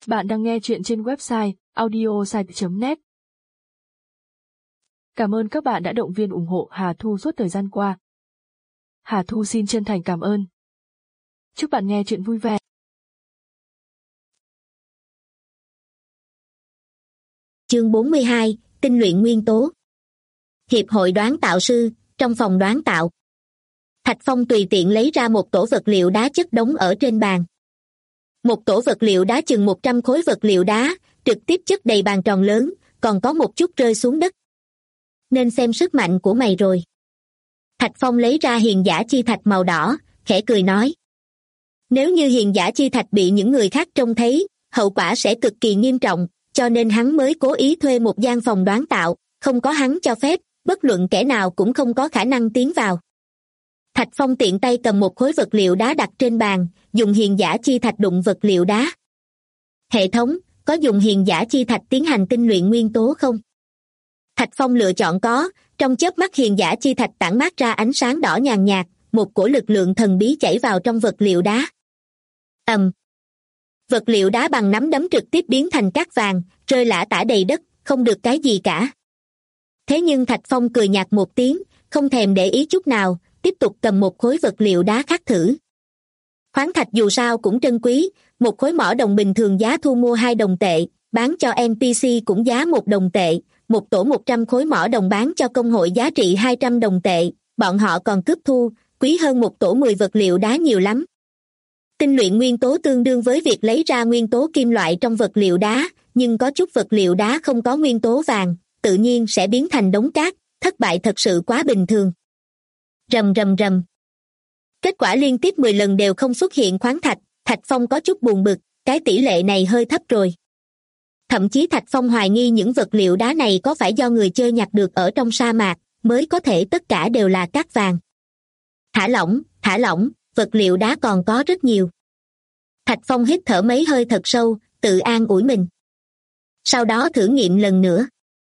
Bạn đang nghe chuyện trên website audiosite.net. Cảm ơn các bạn đã động viên ủng hộ Hà Thu suốt thời gian qua. Hà Thu xin chân thành cảm ơn. Chúc bạn nghe chuyện vui vẻ. Chương 42, tinh luyện nguyên tố. Hiệp hội đoán tạo sư, trong phòng đoán tạo. Thạch Phong tùy tiện lấy ra một tổ vật liệu đá chất đống ở trên bàn. Một tổ vật liệu đá chừng 100 khối vật liệu đá, trực tiếp chất đầy bàn tròn lớn, còn có một chút rơi xuống đất. Nên xem sức mạnh của mày rồi. Thạch Phong lấy ra hiền giả chi thạch màu đỏ, khẽ cười nói. Nếu như hiền giả chi thạch bị những người khác trông thấy, hậu quả sẽ cực kỳ nghiêm trọng, cho nên hắn mới cố ý thuê một gian phòng đoán tạo, không có hắn cho phép, bất luận kẻ nào cũng không có khả năng tiến vào. Thạch Phong tiện tay cầm một khối vật liệu đá đặt trên bàn, dùng hiền giả chi thạch đụng vật liệu đá. Hệ thống, có dùng hiền giả chi thạch tiến hành tinh luyện nguyên tố không? Thạch Phong lựa chọn có, trong chớp mắt hiền giả chi thạch tản mát ra ánh sáng đỏ nhàn nhạt, một cổ lực lượng thần bí chảy vào trong vật liệu đá. Vật liệu đá bằng nắm đấm trực tiếp biến thành cát vàng, rơi lả tả đầy đất, không được cái gì cả. Thế nhưng Thạch Phong cười nhạt một tiếng, không thèm để ý chút nào, tiếp tục cầm một khối vật liệu đá khác thử. Khoáng thạch dù sao cũng trân quý, một khối mỏ đồng bình thường giá thu mua 2 đồng tệ, bán cho NPC cũng giá 1 đồng tệ, một tổ 100 khối mỏ đồng bán cho công hội giá trị 200 đồng tệ, bọn họ còn cướp thu, quý hơn một tổ 10 vật liệu đá nhiều lắm. Tinh luyện nguyên tố tương đương với việc lấy ra nguyên tố kim loại trong vật liệu đá, nhưng có chút vật liệu đá không có nguyên tố vàng, tự nhiên sẽ biến thành đống cát, thất bại thật sự quá bình thường. Rầm rầm rầm. Kết quả liên tiếp 10 lần đều không xuất hiện khoáng thạch, Thạch Phong có chút buồn bực, cái tỷ lệ này hơi thấp rồi. Thậm chí Thạch Phong hoài nghi những vật liệu đá này có phải do người chơi nhặt được ở trong sa mạc, mới có thể tất cả đều là cát vàng. Thả lỏng, vật liệu đá còn có rất nhiều. Thạch Phong hít thở mấy hơi thật sâu, tự an ủi mình. Sau đó thử nghiệm lần nữa.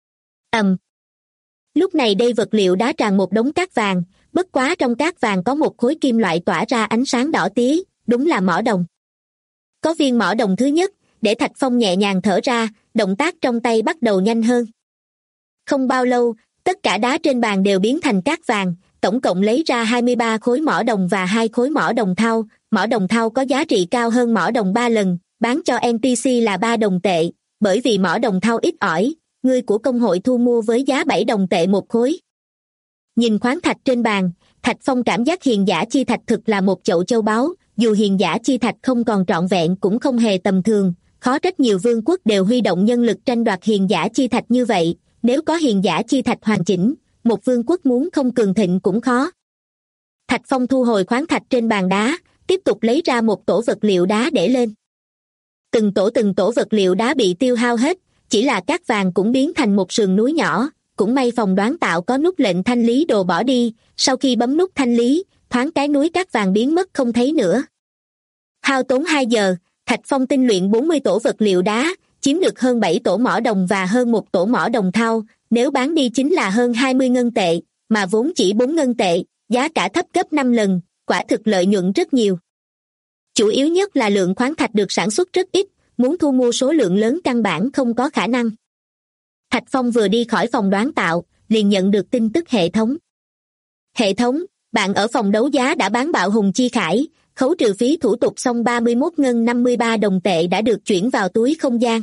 Lúc này đây vật liệu đá tràn một đống cát vàng, bất quá trong cát vàng có một khối kim loại tỏa ra ánh sáng đỏ tía, đúng là mỏ đồng. Có viên mỏ đồng thứ nhất, để Thạch Phong nhẹ nhàng thở ra, động tác trong tay bắt đầu nhanh hơn. Không bao lâu, tất cả đá trên bàn đều biến thành cát vàng, tổng cộng lấy ra 23 khối mỏ đồng và 2 khối mỏ đồng thau. Mỏ đồng thau có giá trị cao hơn mỏ đồng 3 lần, bán cho NPC là 3 đồng tệ, bởi vì mỏ đồng thau ít ỏi, người của công hội thu mua với giá 7 đồng tệ một khối. Nhìn khoáng thạch trên bàn, Thạch Phong cảm giác hiền giả chi thạch thực là một chậu châu báu, dù hiền giả chi thạch không còn trọn vẹn cũng không hề tầm thường, khó trách nhiều vương quốc đều huy động nhân lực tranh đoạt hiền giả chi thạch như vậy, nếu có hiền giả chi thạch hoàn chỉnh, một vương quốc muốn không cường thịnh cũng khó. Thạch Phong thu hồi khoáng thạch trên bàn đá, tiếp tục lấy ra một tổ vật liệu đá để lên. Từng tổ vật liệu đá bị tiêu hao hết, chỉ là cát vàng cũng biến thành một sườn núi nhỏ, cũng may phòng đoán tạo có nút lệnh thanh lý đồ bỏ đi, sau khi bấm nút thanh lý, thoáng cái núi cát vàng biến mất không thấy nữa. Hao tốn 2 giờ, Thạch Phong tinh luyện 40 tổ vật liệu đá, chiếm được hơn 7 tổ mỏ đồng và hơn một tổ mỏ đồng thau, nếu bán đi chính là hơn 20 ngân tệ, mà vốn chỉ 4 ngân tệ, giá cả thấp gấp 5 lần, quả thực lợi nhuận rất nhiều. Chủ yếu nhất là lượng khoáng thạch được sản xuất rất ít, muốn thu mua số lượng lớn căn bản không có khả năng. Thạch Phong vừa đi khỏi phòng đoán tạo, liền nhận được tin tức hệ thống. Hệ thống, bạn ở phòng đấu giá đã bán bạo hùng chi khải, khấu trừ phí thủ tục xong 31 ngân 53 đồng tệ đã được chuyển vào túi không gian.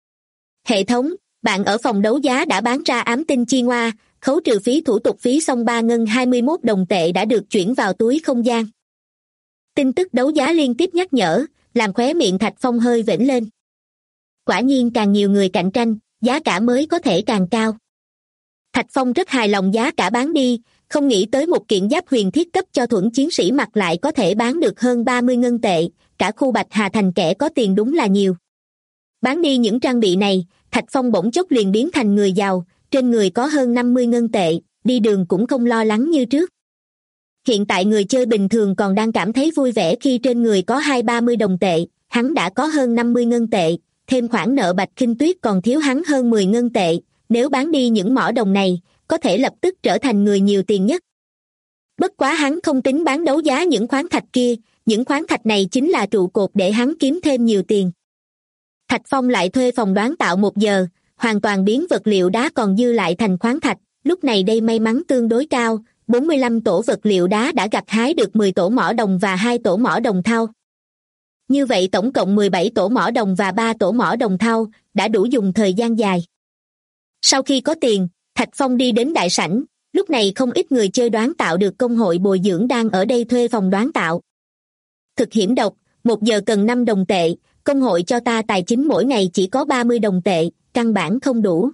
Hệ thống, bạn ở phòng đấu giá đã bán ra ám tinh chi ngoa, khấu trừ phí thủ tục phí xong 3 ngân 21 đồng tệ đã được chuyển vào túi không gian. Tin tức đấu giá liên tiếp nhắc nhở, làm khóe miệng Thạch Phong hơi vểnh lên. Quả nhiên càng nhiều người cạnh tranh, giá cả mới có thể càng cao. Thạch Phong rất hài lòng giá cả bán đi, không nghĩ tới một kiện giáp huyền thiết cấp cho thuẫn chiến sĩ mặc lại có thể bán được hơn 30 ngân tệ, cả khu Bạch Hà thành kẻ có tiền đúng là nhiều. Bán đi những trang bị này, Thạch Phong bỗng chốc liền biến thành người giàu, trên người có hơn 50 ngân tệ, đi đường cũng không lo lắng như trước. Hiện tại người chơi bình thường còn đang cảm thấy vui vẻ khi trên người có 20-30 đồng tệ, hắn đã có hơn 50 ngân tệ, thêm khoản nợ Bạch Khinh Tuyết còn thiếu hắn hơn 10 ngân tệ, nếu bán đi những mỏ đồng này, có thể lập tức trở thành người nhiều tiền nhất. Bất quá hắn không tính bán đấu giá những khoáng thạch kia, những khoáng thạch này chính là trụ cột để hắn kiếm thêm nhiều tiền. Thạch Phong lại thuê phòng đoán tạo 1 giờ, hoàn toàn biến vật liệu đá còn dư lại thành khoáng thạch. Lúc này đây may mắn tương đối cao, 45 tổ vật liệu đá đã gặt hái được 10 tổ mỏ đồng và 2 tổ mỏ đồng thau. Như vậy tổng cộng 17 tổ mỏ đồng và 3 tổ mỏ đồng thau, đã đủ dùng thời gian dài. Sau khi có tiền, Thạch Phong đi đến đại sảnh, lúc này không ít người chơi đoán tạo được công hội bồi dưỡng đang ở đây thuê phòng đoán tạo. Thực hiểm độc, 1 giờ cần 5 đồng tệ, công hội cho ta tài chính mỗi ngày chỉ có 30 đồng tệ, căn bản không đủ.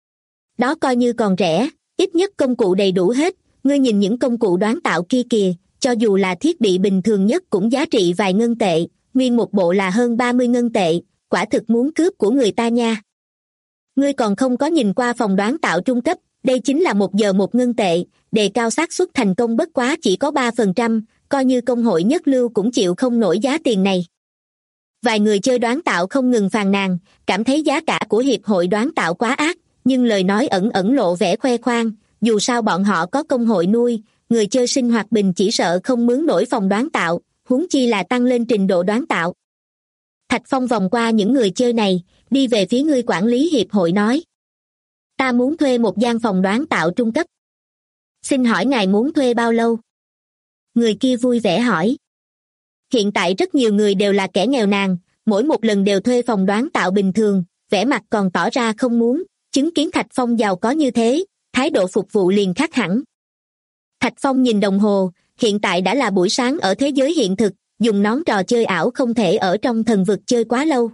Đó coi như còn rẻ, ít nhất công cụ đầy đủ hết, ngươi nhìn những công cụ đoán tạo kia kìa, cho dù là thiết bị bình thường nhất cũng giá trị vài ngân tệ, nguyên một bộ là hơn 30 ngân tệ, quả thực muốn cướp của người ta nha. Ngươi còn không có nhìn qua phòng đoán tạo trung cấp, đây chính là 1 giờ 1 ngân tệ, đề cao xác suất thành công bất quá chỉ có 3%, coi như công hội nhất lưu cũng chịu không nổi giá tiền này. Vài người chơi đoán tạo không ngừng phàn nàn, cảm thấy giá cả của hiệp hội đoán tạo quá ác, nhưng lời nói ẩn ẩn lộ vẻ khoe khoang, dù sao bọn họ có công hội nuôi, người chơi sinh hoạt bình chỉ sợ không mướn nổi phòng đoán tạo, huống chi là tăng lên trình độ đoán tạo. Thạch Phong vòng qua những người chơi này, đi về phía người quản lý hiệp hội nói. Ta muốn thuê một gian phòng đoán tạo trung cấp. Xin hỏi ngài muốn thuê bao lâu? Người kia vui vẻ hỏi. Hiện tại rất nhiều người đều là kẻ nghèo nàn, mỗi một lần đều thuê phòng đoán tạo bình thường, vẻ mặt còn tỏ ra không muốn, chứng kiến Thạch Phong giàu có như thế, thái độ phục vụ liền khác hẳn. Thạch Phong nhìn đồng hồ, hiện tại đã là buổi sáng ở thế giới hiện thực, dùng nón trò chơi ảo không thể ở trong thần vực chơi quá lâu.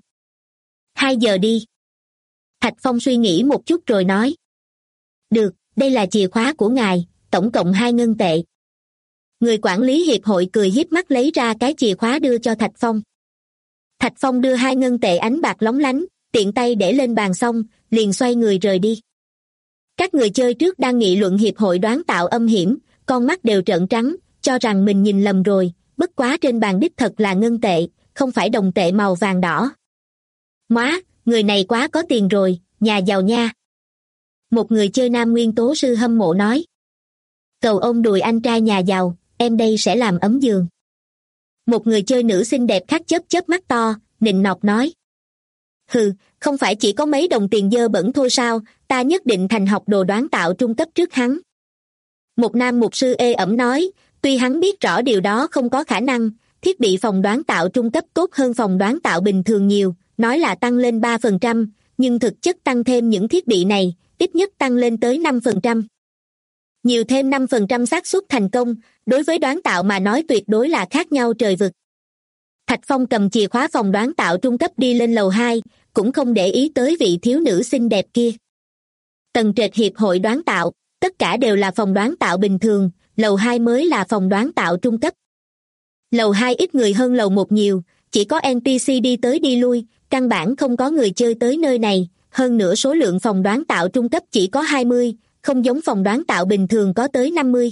2 giờ đi. Thạch Phong suy nghĩ một chút rồi nói. Được, đây là chìa khóa của ngài, tổng cộng 2 ngân tệ. Người quản lý hiệp hội cười hiếp mắt lấy ra cái chìa khóa đưa cho Thạch Phong. Thạch Phong đưa 2 ngân tệ ánh bạc lóng lánh, tiện tay để lên bàn xong, liền xoay người rời đi. Các người chơi trước đang nghị luận hiệp hội đoán tạo âm hiểm, con mắt đều trợn trắng, cho rằng mình nhìn lầm rồi, bất quá trên bàn đích thật là ngân tệ, không phải đồng tệ màu vàng đỏ. Móa, người này quá có tiền rồi, nhà giàu nha. Một người chơi nam nguyên tố sư hâm mộ nói. Cầu ôm đùi anh trai nhà giàu, em đây sẽ làm ấm giường. Một người chơi nữ xinh đẹp khác chớp chớp mắt to, nịnh nọt nói. Hừ, không phải chỉ có mấy đồng tiền dơ bẩn thôi sao, ta nhất định thành học đồ đoán tạo trung cấp trước hắn. Một nam mục sư ê ẩm nói, tuy hắn biết rõ điều đó không có khả năng, thiết bị phòng đoán tạo trung cấp tốt hơn phòng đoán tạo bình thường nhiều, nói là tăng lên 3%, nhưng thực chất tăng thêm những thiết bị này, ít nhất tăng lên tới 5%. Nhiều thêm 5% xác suất thành công, đối với đoán tạo mà nói tuyệt đối là khác nhau trời vực. Thạch Phong cầm chìa khóa phòng đoán tạo trung cấp đi lên lầu 2, cũng không để ý tới vị thiếu nữ xinh đẹp kia. Tầng trệt hiệp hội đoán tạo, tất cả đều là phòng đoán tạo bình thường, lầu 2 mới là phòng đoán tạo trung cấp. Lầu 2 ít người hơn lầu 1 nhiều, chỉ có NPC đi tới đi lui, căn bản không có người chơi tới nơi này, hơn nữa số lượng phòng đoán tạo trung cấp chỉ có 20, không giống phòng đoán tạo bình thường có tới 50.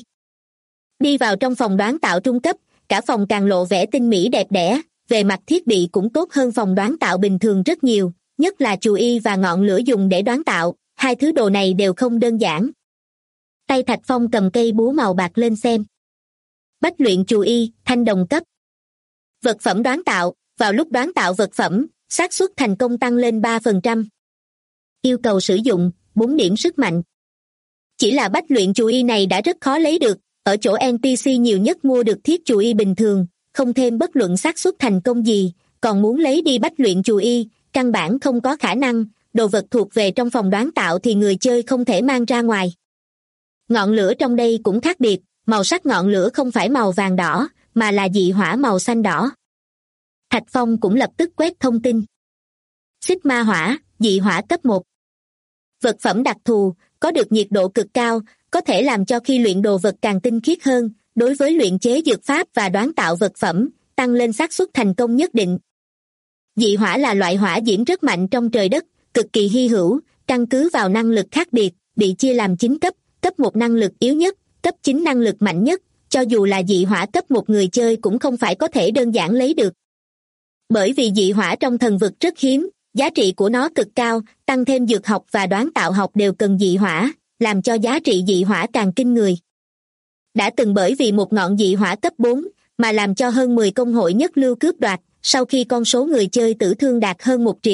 Đi vào trong phòng đoán tạo trung cấp, cả phòng càng lộ vẻ tinh mỹ đẹp đẽ, về mặt thiết bị cũng tốt hơn phòng đoán tạo bình thường rất nhiều, nhất là chù y và ngọn lửa dùng để đoán tạo, 2 thứ đồ này đều không đơn giản. Tay Thạch Phong cầm cây búa màu bạc lên xem. Bách luyện chù y, thanh đồng cấp. Vật phẩm đoán tạo, vào lúc đoán tạo vật phẩm, xác suất thành công tăng lên 3%. Yêu cầu sử dụng, 4 điểm sức mạnh. Chỉ là bách luyện chù y này đã rất khó lấy được, ở chỗ NPC nhiều nhất mua được thiết chù y bình thường, không thêm bất luận xác suất thành công gì, còn muốn lấy đi bách luyện chù y, căn bản không có khả năng, đồ vật thuộc về trong phòng đoán tạo thì người chơi không thể mang ra ngoài. Ngọn lửa trong đây cũng khác biệt, màu sắc ngọn lửa không phải màu vàng đỏ, mà là dị hỏa màu xanh đỏ. Thạch Phong cũng lập tức quét thông tin. Xích ma hỏa, dị hỏa cấp 1. Vật phẩm đặc thù, có được nhiệt độ cực cao, có thể làm cho khi luyện đồ vật càng tinh khiết hơn, đối với luyện chế dược pháp và đoán tạo vật phẩm, tăng lên xác suất thành công nhất định. Dị hỏa là loại hỏa diễm rất mạnh trong trời đất, cực kỳ hy hữu, căn cứ vào năng lực khác biệt, bị chia làm 9 cấp, cấp 1 năng lực yếu nhất, cấp 9 năng lực mạnh nhất, cho dù là dị hỏa cấp 1 người chơi cũng không phải có thể đơn giản lấy được. Bởi vì dị hỏa trong thần vực rất hiếm, giá trị của nó cực cao, tăng thêm dược học và đoán tạo học đều cần dị hỏa, làm cho giá trị dị hỏa càng kinh người. Đã từng bởi vì một ngọn dị hỏa cấp 4, mà làm cho hơn 10 công hội nhất lưu cướp đoạt, sau khi con số người chơi tử thương đạt hơn 1 triệu,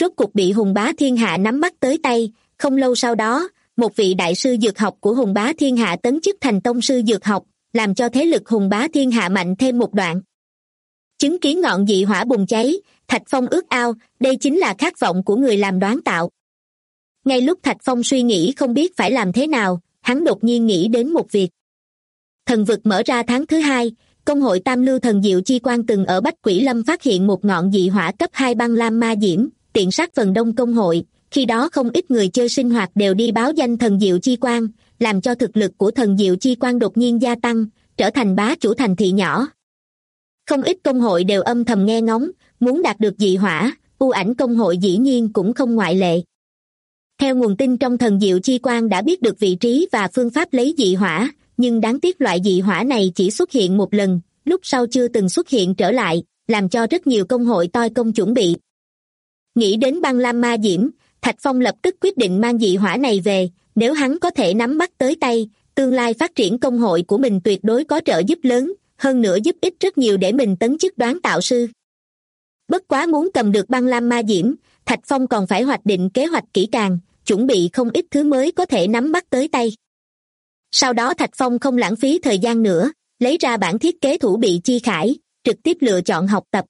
rốt cục bị Hùng Bá Thiên Hạ nắm bắt tới tay. Không lâu sau đó, một vị đại sư dược học của Hùng Bá Thiên Hạ tấn chức thành tông sư dược học, làm cho thế lực Hùng Bá Thiên Hạ mạnh thêm một đoạn. Chứng kiến ngọn dị hỏa bùng cháy, Thạch Phong ước ao, đây chính là khát vọng của người làm đoán tạo. Ngay lúc Thạch Phong suy nghĩ không biết phải làm thế nào, hắn đột nhiên nghĩ đến một việc. Thần vực mở ra tháng thứ 2, công hội Tam Lưu Thần Diệu Chi Quan từng ở Bách Quỷ Lâm phát hiện một ngọn dị hỏa cấp 2 băng lam ma diễm, tiện sát phần đông công hội, khi đó không ít người chơi sinh hoạt đều đi báo danh Thần Diệu Chi Quan, làm cho thực lực của Thần Diệu Chi Quan đột nhiên gia tăng, trở thành bá chủ thành thị nhỏ. Không ít công hội đều âm thầm nghe ngóng, muốn đạt được dị hỏa, U Ảnh công hội dĩ nhiên cũng không ngoại lệ. Theo nguồn tin trong Thần Diệu Chi Quan đã biết được vị trí và phương pháp lấy dị hỏa, nhưng đáng tiếc loại dị hỏa này chỉ xuất hiện một lần, lúc sau chưa từng xuất hiện trở lại, làm cho rất nhiều công hội toi công chuẩn bị. Nghĩ đến băng lam ma diễm, Thạch Phong lập tức quyết định mang dị hỏa này về, nếu hắn có thể nắm bắt tới tay, tương lai phát triển công hội của mình tuyệt đối có trợ giúp lớn, hơn nữa giúp ích rất nhiều để mình tấn chức đoán tạo sư. Bất quá muốn cầm được băng lam ma diễm, Thạch Phong còn phải hoạch định kế hoạch kỹ càng, chuẩn bị không ít thứ mới có thể nắm bắt tới tay. Sau đó Thạch Phong không lãng phí thời gian nữa, lấy ra bản thiết kế thủ bị chi khải, trực tiếp lựa chọn học tập.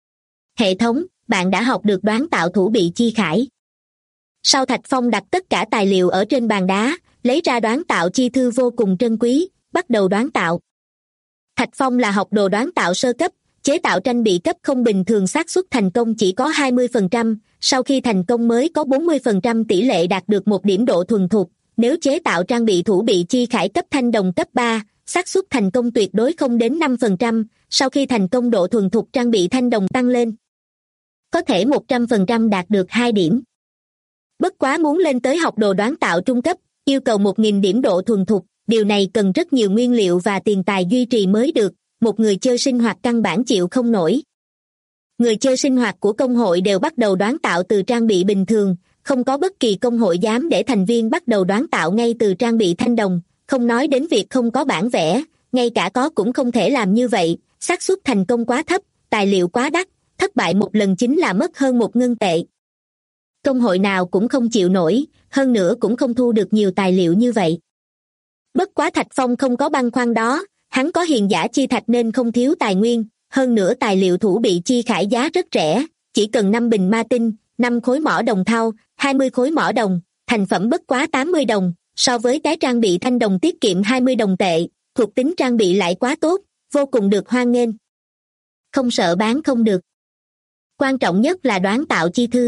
Hệ thống, bạn đã học được đoán tạo thủ bị chi khải. Sau Thạch Phong đặt tất cả tài liệu ở trên bàn đá, lấy ra đoán tạo chi thư vô cùng trân quý, bắt đầu đoán tạo. Thạch Phong là học đồ đoán tạo sơ cấp, chế tạo tranh bị cấp không bình thường xác suất thành công chỉ có 20%, sau khi thành công mới có 40% tỷ lệ đạt được một điểm độ thuần thục. Nếu chế tạo trang bị thủ bị chi khải cấp thanh đồng cấp 3, xác suất thành công tuyệt đối không đến 5%, sau khi thành công độ thuần thục trang bị thanh đồng tăng lên. Có thể 100% đạt được 2 điểm. Bất quá muốn lên tới học đồ đoán tạo trung cấp, yêu cầu 1.000 điểm độ thuần thục, điều này cần rất nhiều nguyên liệu và tiền tài duy trì mới được, một người chơi sinh hoạt căn bản chịu không nổi. Người chơi sinh hoạt của công hội đều bắt đầu đoán tạo từ trang bị bình thường, không có bất kỳ công hội dám để thành viên bắt đầu đoán tạo ngay từ trang bị thanh đồng, không nói đến việc không có bản vẽ, ngay cả có cũng không thể làm như vậy, xác suất thành công quá thấp, tài liệu quá đắt, thất bại một lần chính là mất hơn 1 ngân tệ. Công hội nào cũng không chịu nổi, hơn nữa cũng không thu được nhiều tài liệu như vậy. Bất quá Thạch Phong không có băn khoăn đó, hắn có hiền giả chi thạch nên không thiếu tài nguyên, hơn nữa tài liệu thủ bị chi khải giá rất rẻ, chỉ cần 5 bình ma tinh, 5 khối mỏ đồng thau, 20 khối mỏ đồng, thành phẩm bất quá 80 đồng, so với cái trang bị thanh đồng tiết kiệm 20 đồng tệ, thuộc tính trang bị lại quá tốt, vô cùng được hoan nghênh. Không sợ bán không được. Quan trọng nhất là đoán tạo chi thư.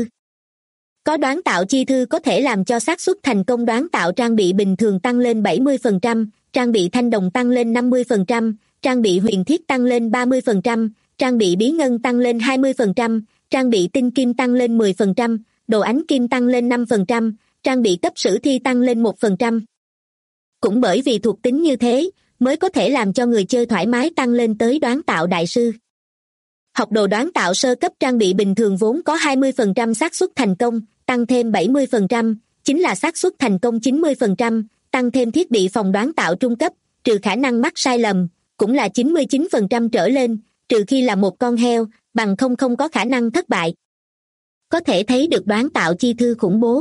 Có đoán tạo chi thư có thể làm cho xác suất thành công đoán tạo trang bị bình thường tăng lên 70%, trang bị thanh đồng tăng lên 50%, trang bị huyền thiết tăng lên 30%, trang bị bí ngân tăng lên 20%, trang bị tinh kim tăng lên 10%, đồ ánh kim tăng lên 5%, trang bị cấp sử thi tăng lên 1%. Cũng bởi vì thuộc tính như thế, mới có thể làm cho người chơi thoải mái tăng lên tới đoán tạo đại sư. Học đồ đoán tạo sơ cấp trang bị bình thường vốn có 20% xác suất thành công, tăng thêm 70%, chính là xác suất thành công 90%, tăng thêm thiết bị phòng đoán tạo trung cấp, trừ khả năng mắc sai lầm, cũng là 99% trở lên, trừ khi là một con heo, bằng không có khả năng thất bại. Có thể thấy được đoán tạo chi thư khủng bố.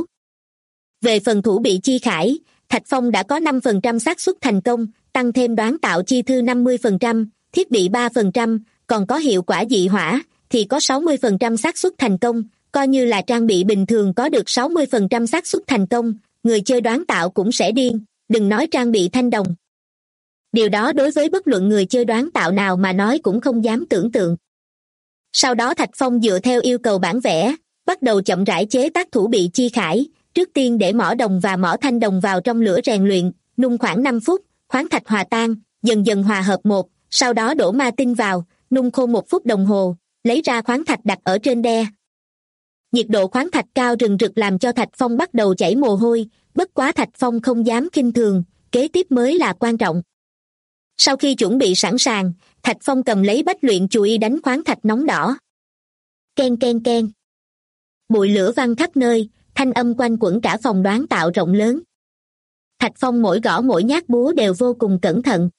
Về phần thủ bị chi khải, Thạch Phong đã có 5% xác suất thành công, tăng thêm đoán tạo chi thư 50%, thiết bị 3%, còn có hiệu quả dị hỏa, thì có 60% xác suất thành công, coi như là trang bị bình thường có được 60% xác suất thành công, người chơi đoán tạo cũng sẽ điên, đừng nói trang bị thanh đồng. Điều đó đối với bất luận người chơi đoán tạo nào mà nói cũng không dám tưởng tượng. Sau đó Thạch Phong dựa theo yêu cầu bản vẽ, bắt đầu chậm rãi chế tác thủ bị chi khải, trước tiên để mỏ đồng và mỏ thanh đồng vào trong lửa rèn luyện, nung khoảng 5 phút, khoáng thạch hòa tan, dần dần hòa hợp một, sau đó đổ ma tinh vào, nung khô 1 phút đồng hồ, lấy ra khoáng thạch đặt ở trên đe. Nhiệt độ khoáng thạch cao rừng rực làm cho Thạch Phong bắt đầu chảy mồ hôi, bất quá Thạch Phong không dám khinh thường, kế tiếp mới là quan trọng. Sau khi chuẩn bị sẵn sàng, Thạch Phong cầm lấy bách luyện chùy y đánh khoáng thạch nóng đỏ. Ken ken ken. Bụi lửa văng khắp nơi, thanh âm quanh quẩn cả phòng đoán tạo rộng lớn. Thạch Phong mỗi gõ mỗi nhát búa đều vô cùng cẩn thận.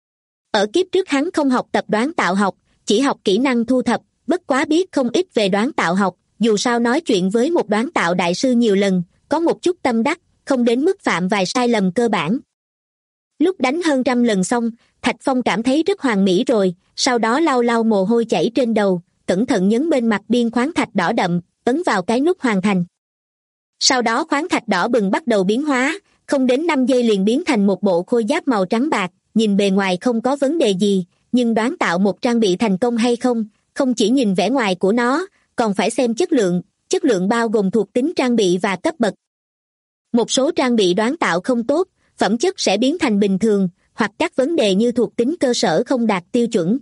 Ở kiếp trước hắn không học tập đoán tạo học, chỉ học kỹ năng thu thập, bất quá biết không ít về đoán tạo học, dù sao nói chuyện với một đoán tạo đại sư nhiều lần, có một chút tâm đắc, không đến mức phạm vài sai lầm cơ bản. Lúc đánh hơn 100 lần xong, Thạch Phong cảm thấy rất hoàn mỹ rồi, sau đó lau lau mồ hôi chảy trên đầu, cẩn thận nhấn bên mặt biên khoáng thạch đỏ đậm, ấn vào cái nút hoàn thành. Sau đó khoáng thạch đỏ bừng bắt đầu biến hóa, không đến 5 giây liền biến thành một bộ khôi giáp màu trắng bạc, nhìn bề ngoài không có vấn đề gì, nhưng đoán tạo một trang bị thành công hay không, không chỉ nhìn vẻ ngoài của nó, còn phải xem chất lượng bao gồm thuộc tính trang bị và cấp bậc. Một số trang bị đoán tạo không tốt, phẩm chất sẽ biến thành bình thường, hoặc các vấn đề như thuộc tính cơ sở không đạt tiêu chuẩn.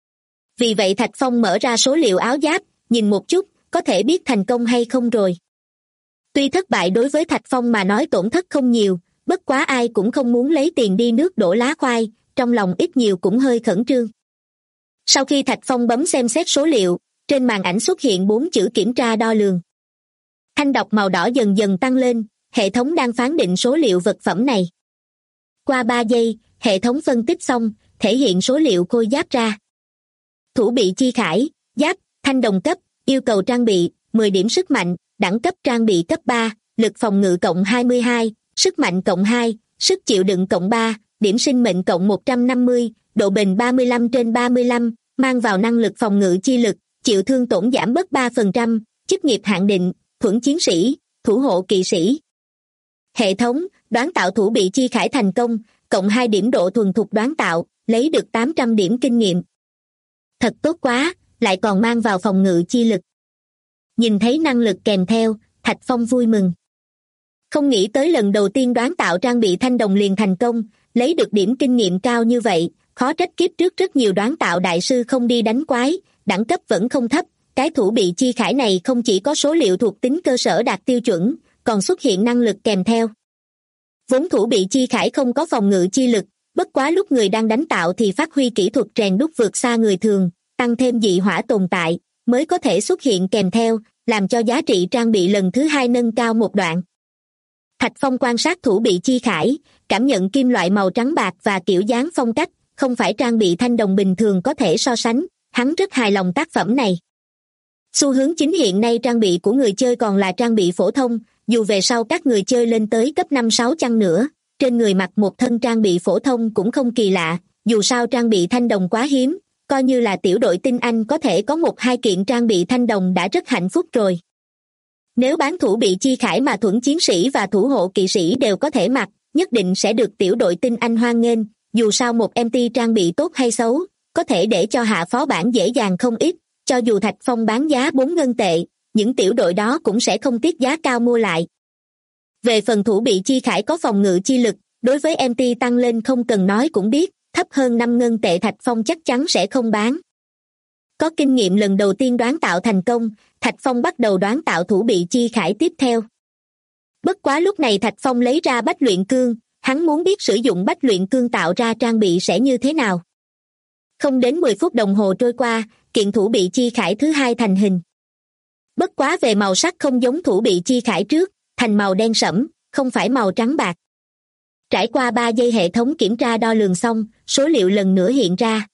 Vì vậy Thạch Phong mở ra số liệu áo giáp, nhìn một chút, có thể biết thành công hay không rồi. Tuy thất bại đối với Thạch Phong mà nói tổn thất không nhiều, bất quá ai cũng không muốn lấy tiền đi nước đổ lá khoai, trong lòng ít nhiều cũng hơi khẩn trương. Sau khi Thạch Phong bấm xem xét số liệu, trên màn ảnh xuất hiện 4 chữ kiểm tra đo lường. Thanh đọc màu đỏ dần dần tăng lên, hệ thống đang phán định số liệu vật phẩm này. Qua 3 giây, hệ thống phân tích xong, thể hiện số liệu khôi giáp ra. Thủ bị chi khải, giáp, thanh đồng cấp, yêu cầu trang bị, 10 điểm sức mạnh, đẳng cấp trang bị cấp 3, lực phòng ngự cộng 22, sức mạnh cộng 2, sức chịu đựng cộng 3, điểm sinh mệnh cộng 150, độ bền 35/35, mang vào năng lực phòng ngự chi lực, chịu thương tổn giảm bớt 3%, chức nghiệp hạn định, thuẫn chiến sĩ, thủ hộ kỵ sĩ. Hệ thống, đoán tạo thủ bị chi khải thành công, cộng 2 điểm độ thuần thục đoán tạo, lấy được 800 điểm kinh nghiệm. Thật tốt quá, lại còn mang vào phòng ngự chi lực. Nhìn thấy năng lực kèm theo, Thạch Phong vui mừng. Không nghĩ tới lần đầu tiên đoán tạo trang bị thanh đồng liền thành công, lấy được điểm kinh nghiệm cao như vậy, khó trách kiếp trước rất nhiều đoán tạo đại sư không đi đánh quái, đẳng cấp vẫn không thấp. Cái thủ bị chi khải này không chỉ có số liệu thuộc tính cơ sở đạt tiêu chuẩn, còn xuất hiện năng lực kèm theo. Vốn thủ bị chi khải không có phòng ngự chi lực, bất quá lúc người đang đánh tạo thì phát huy kỹ thuật rèn đúc vượt xa người thường, tăng thêm dị hỏa tồn tại, mới có thể xuất hiện kèm theo, làm cho giá trị trang bị lần thứ 2 nâng cao một đoạn. Thạch Phong quan sát thủ bị chi khải, cảm nhận kim loại màu trắng bạc và kiểu dáng phong cách, không phải trang bị thanh đồng bình thường có thể so sánh, hắn rất hài lòng tác phẩm này. Xu hướng chính hiện nay trang bị của người chơi còn là trang bị phổ thông, dù về sau các người chơi lên tới cấp 5-6 chăng nữa, trên người mặc một thân trang bị phổ thông cũng không kỳ lạ, dù sao trang bị thanh đồng quá hiếm, coi như là tiểu đội tinh anh có thể có 1-2 kiện trang bị thanh đồng đã rất hạnh phúc rồi. Nếu bán thủ bị chi khải mà thuẫn chiến sĩ và thủ hộ kỵ sĩ đều có thể mặc, nhất định sẽ được tiểu đội tinh anh hoan nghênh, dù sao một MT trang bị tốt hay xấu, có thể để cho hạ phó bản dễ dàng không ít, cho dù Thạch Phong bán giá 4 ngân tệ, những tiểu đội đó cũng sẽ không tiếc giá cao mua lại. Về phần thủ bị chi khải có phòng ngự chi lực, đối với MT tăng lên không cần nói cũng biết, thấp hơn 5 ngân tệ Thạch Phong chắc chắn sẽ không bán. Có kinh nghiệm lần đầu tiên đoán tạo thành công, Thạch Phong bắt đầu đoán tạo thủ bị chi khải tiếp theo. Bất quá lúc này Thạch Phong lấy ra bách luyện cương, hắn muốn biết sử dụng bách luyện cương tạo ra trang bị sẽ như thế nào. Không đến 10 phút đồng hồ trôi qua, kiện thủ bị chi khải thứ 2 thành hình. Bất quá về màu sắc không giống thủ bị chi khải trước, thành màu đen sẫm, không phải màu trắng bạc. Trải qua 3 giây hệ thống kiểm tra đo lường xong, số liệu lần nữa hiện ra.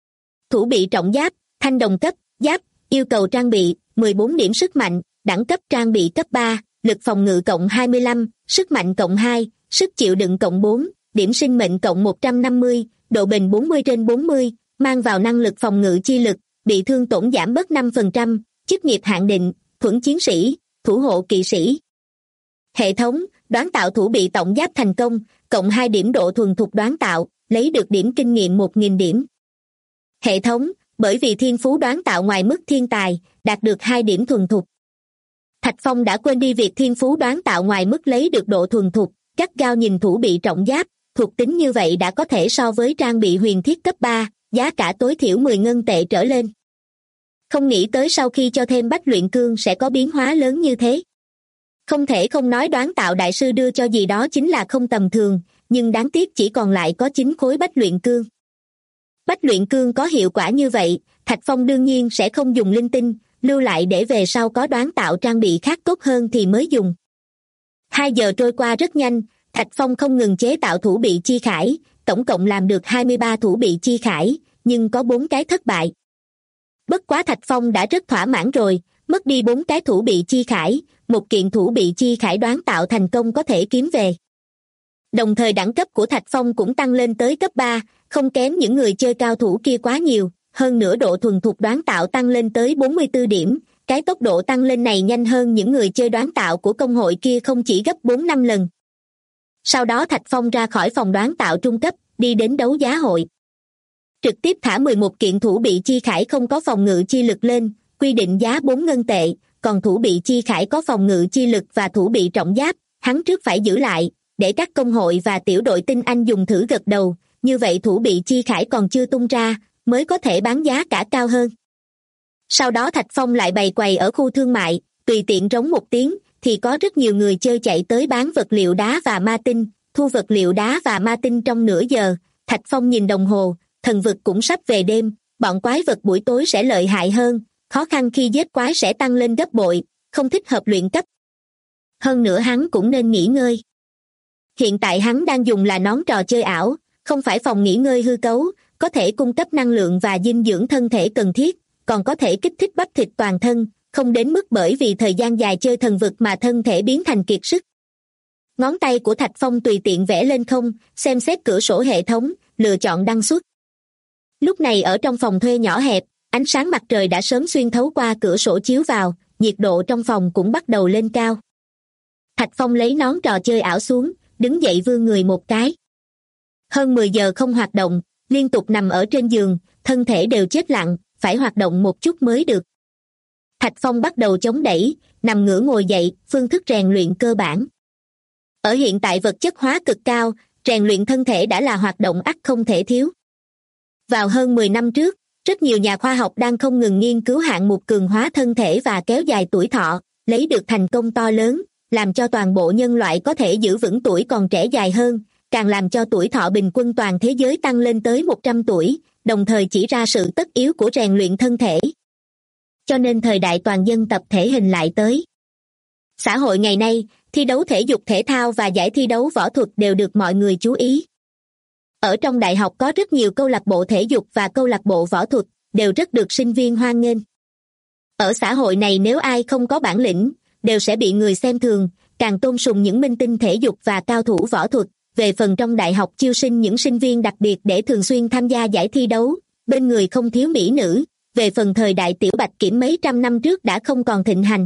Thủ bị trọng giáp, thanh đồng cấp, giáp, yêu cầu trang bị, 14 điểm sức mạnh, đẳng cấp trang bị cấp 3, lực phòng ngự cộng 25, sức mạnh cộng 2, sức chịu đựng cộng 4, điểm sinh mệnh cộng 150, độ bền 40/40, mang vào năng lực phòng ngự chi lực, bị thương tổn giảm bớt 5%, chức nghiệp hạn định, thuẫn chiến sĩ, thủ hộ kỵ sĩ. Hệ thống, đoán tạo thủ bị tổng giáp thành công, cộng 2 điểm độ thuần thục đoán tạo, lấy được điểm kinh nghiệm 1.000 điểm. Hệ thống, bởi vì thiên phú đoán tạo ngoài mức thiên tài, đạt được 2 điểm thuần thục. Thạch Phong đã quên đi việc thiên phú đoán tạo ngoài mức lấy được độ thuần thục, gắt gao nhìn thủ bị trọng giáp, thuộc tính như vậy đã có thể so với trang bị huyền thiết cấp 3, giá cả tối thiểu 10 ngân tệ trở lên. Không nghĩ tới sau khi cho thêm bách luyện cương sẽ có biến hóa lớn như thế. Không thể không nói đoán tạo đại sư đưa cho gì đó chính là không tầm thường, nhưng đáng tiếc chỉ còn lại có 9 khối bách luyện cương. Bách luyện cương có hiệu quả như vậy, Thạch Phong đương nhiên sẽ không dùng linh tinh, lưu lại để về sau có đoán tạo trang bị khác tốt hơn thì mới dùng. 2 giờ trôi qua rất nhanh, Thạch Phong không ngừng chế tạo thủ bị chi khải, tổng cộng làm được 23 thủ bị chi khải, nhưng có 4 cái thất bại. Bất quá Thạch Phong đã rất thỏa mãn rồi, mất đi 4 cái thủ bị chi khải, một kiện thủ bị chi khải đoán tạo thành công có thể kiếm về. Đồng thời đẳng cấp của Thạch Phong cũng tăng lên tới cấp 3, không kém những người chơi cao thủ kia quá nhiều, hơn nữa độ thuần thục đoán tạo tăng lên tới 44 điểm, cái tốc độ tăng lên này nhanh hơn những người chơi đoán tạo của công hội kia không chỉ gấp 4-5 lần. Sau đó Thạch Phong ra khỏi phòng đoán tạo trung cấp, đi đến đấu giá hội. Trực tiếp thả 11 kiện thủ bị chi khải không có phòng ngự chi lực lên, quy định giá 4 ngân tệ, còn thủ bị chi khải có phòng ngự chi lực và thủ bị trọng giáp, hắn trước phải giữ lại, để các công hội và tiểu đội tinh anh dùng thử gật đầu, như vậy thủ bị chi khải còn chưa tung ra, mới có thể bán giá cả cao hơn. Sau đó Thạch Phong lại bày quầy ở khu thương mại, tùy tiện rống một tiếng, thì có rất nhiều người chơi chạy tới bán vật liệu đá và ma tinh, thu vật liệu đá và ma tinh trong nửa giờ. Thạch Phong nhìn đồng hồ, thần vực cũng sắp về đêm, bọn quái vật buổi tối sẽ lợi hại hơn, khó khăn khi giết quái sẽ tăng lên gấp bội, không thích hợp luyện cấp. Hơn nữa hắn cũng nên nghỉ ngơi. Hiện tại hắn đang dùng là nón trò chơi ảo, không phải phòng nghỉ ngơi hư cấu, có thể cung cấp năng lượng và dinh dưỡng thân thể cần thiết, còn có thể kích thích bắp thịt toàn thân, không đến mức bởi vì thời gian dài chơi thần vực mà thân thể biến thành kiệt sức. Ngón tay của Thạch Phong tùy tiện vẽ lên không, xem xét cửa sổ hệ thống, lựa chọn đăng xuất. Lúc này ở trong phòng thuê nhỏ hẹp, ánh sáng mặt trời đã sớm xuyên thấu qua cửa sổ chiếu vào, nhiệt độ trong phòng cũng bắt đầu lên cao. Thạch Phong lấy nón trò chơi ảo xuống, đứng dậy vươn người một cái. Hơn 10 giờ không hoạt động, liên tục nằm ở trên giường, thân thể đều chết lặng, phải hoạt động một chút mới được. Thạch Phong bắt đầu chống đẩy, nằm ngửa ngồi dậy, phương thức rèn luyện cơ bản. Ở hiện tại vật chất hóa cực cao, rèn luyện thân thể đã là hoạt động ắt không thể thiếu. Vào hơn 10 năm trước, rất nhiều nhà khoa học đang không ngừng nghiên cứu hạng mục cường hóa thân thể và kéo dài tuổi thọ, lấy được thành công to lớn, làm cho toàn bộ nhân loại có thể giữ vững tuổi còn trẻ dài hơn, càng làm cho tuổi thọ bình quân toàn thế giới tăng lên tới 100 tuổi, đồng thời chỉ ra sự tất yếu của rèn luyện thân thể. Cho nên thời đại toàn dân tập thể hình lại tới. Xã hội ngày nay, thi đấu thể dục thể thao và giải thi đấu võ thuật đều được mọi người chú ý. Ở trong đại học có rất nhiều câu lạc bộ thể dục và câu lạc bộ võ thuật, đều rất được sinh viên hoan nghênh. Ở xã hội này nếu ai không có bản lĩnh, đều sẽ bị người xem thường, càng tôn sùng những minh tinh thể dục và cao thủ võ thuật. Về phần trong đại học chiêu sinh những sinh viên đặc biệt để thường xuyên tham gia giải thi đấu, bên người không thiếu mỹ nữ, về phần thời đại tiểu bạch kiểm mấy trăm năm trước đã không còn thịnh hành.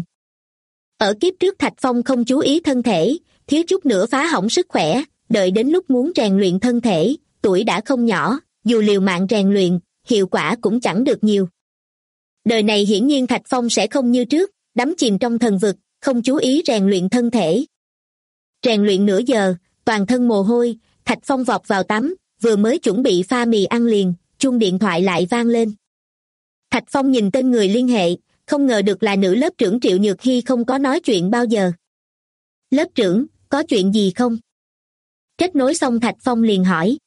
Ở kiếp trước Thạch Phong không chú ý thân thể, thiếu chút nữa phá hỏng sức khỏe, đợi đến lúc muốn rèn luyện thân thể, tuổi đã không nhỏ, dù liều mạng rèn luyện, hiệu quả cũng chẳng được nhiều. Đời này hiển nhiên Thạch Phong sẽ không như trước, đắm chìm trong thần vực, không chú ý rèn luyện thân thể. Rèn luyện nửa giờ, toàn thân mồ hôi, Thạch Phong vọt vào tắm, vừa mới chuẩn bị pha mì ăn liền, chuông điện thoại lại vang lên. Thạch Phong nhìn tên người liên hệ, không ngờ được là nữ lớp trưởng Triệu Nhược Hy không có nói chuyện bao giờ. Lớp trưởng, có chuyện gì không? Kết nối xong Thạch Phong liền hỏi.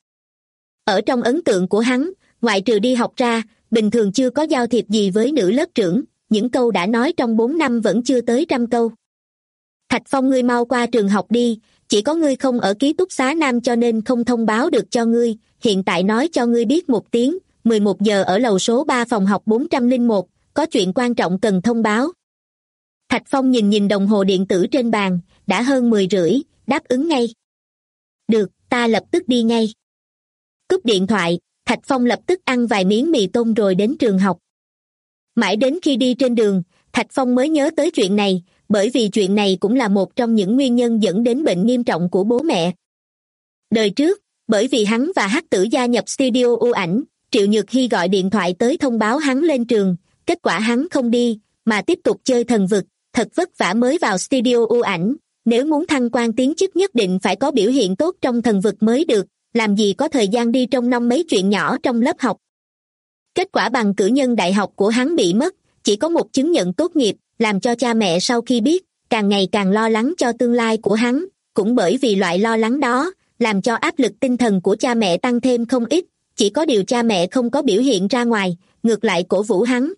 Ở trong ấn tượng của hắn, ngoại trừ đi học ra, bình thường chưa có giao thiệp gì với nữ lớp trưởng, những câu đã nói trong 4 năm vẫn chưa tới 100 câu. Thạch Phong ngươi mau qua trường học đi, chỉ có ngươi không ở ký túc xá Nam cho nên không thông báo được cho ngươi, hiện tại nói cho ngươi biết một tiếng, 11 giờ ở lầu số 3 phòng học 401, có chuyện quan trọng cần thông báo. Thạch Phong nhìn đồng hồ điện tử trên bàn, đã hơn 10:30, đáp ứng ngay. Được, ta lập tức đi ngay. Cúp điện thoại, Thạch Phong lập tức ăn vài miếng mì tôm rồi đến trường học. Mãi đến khi đi trên đường, Thạch Phong mới nhớ tới chuyện này, bởi vì chuyện này cũng là một trong những nguyên nhân dẫn đến bệnh nghiêm trọng của bố mẹ. Đời trước, bởi vì hắn và Hắc Tử gia nhập studio ưu ảnh, Triệu Nhược Hy gọi điện thoại tới thông báo hắn lên trường, kết quả hắn không đi, mà tiếp tục chơi thần vực, thật vất vả mới vào studio ưu ảnh, nếu muốn thăng quan tiến chức nhất định phải có biểu hiện tốt trong thần vực mới được, làm gì có thời gian đi trông nom mấy chuyện nhỏ trong lớp học. Kết quả bằng cử nhân đại học của hắn bị mất, chỉ có một chứng nhận tốt nghiệp, làm cho cha mẹ sau khi biết, càng ngày càng lo lắng cho tương lai của hắn, cũng bởi vì loại lo lắng đó, làm cho áp lực tinh thần của cha mẹ tăng thêm không ít, chỉ có điều cha mẹ không có biểu hiện ra ngoài, ngược lại cổ vũ hắn.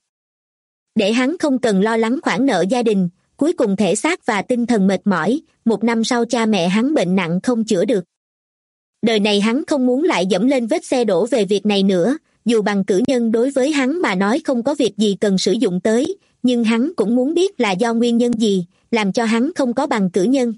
Để hắn không cần lo lắng khoản nợ gia đình, cuối cùng thể xác và tinh thần mệt mỏi, 1 năm sau cha mẹ hắn bệnh nặng không chữa được. Đời này hắn không muốn lại dẫm lên vết xe đổ về việc này nữa, dù bằng cử nhân đối với hắn mà nói không có việc gì cần sử dụng tới, nhưng hắn cũng muốn biết là do nguyên nhân gì làm cho hắn không có bằng cử nhân.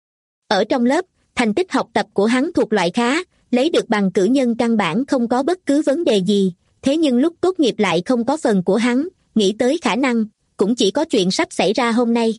Ở trong lớp, thành tích học tập của hắn thuộc loại khá, lấy được bằng cử nhân căn bản không có bất cứ vấn đề gì, thế nhưng lúc tốt nghiệp lại không có phần của hắn, nghĩ tới khả năng, cũng chỉ có chuyện sắp xảy ra hôm nay.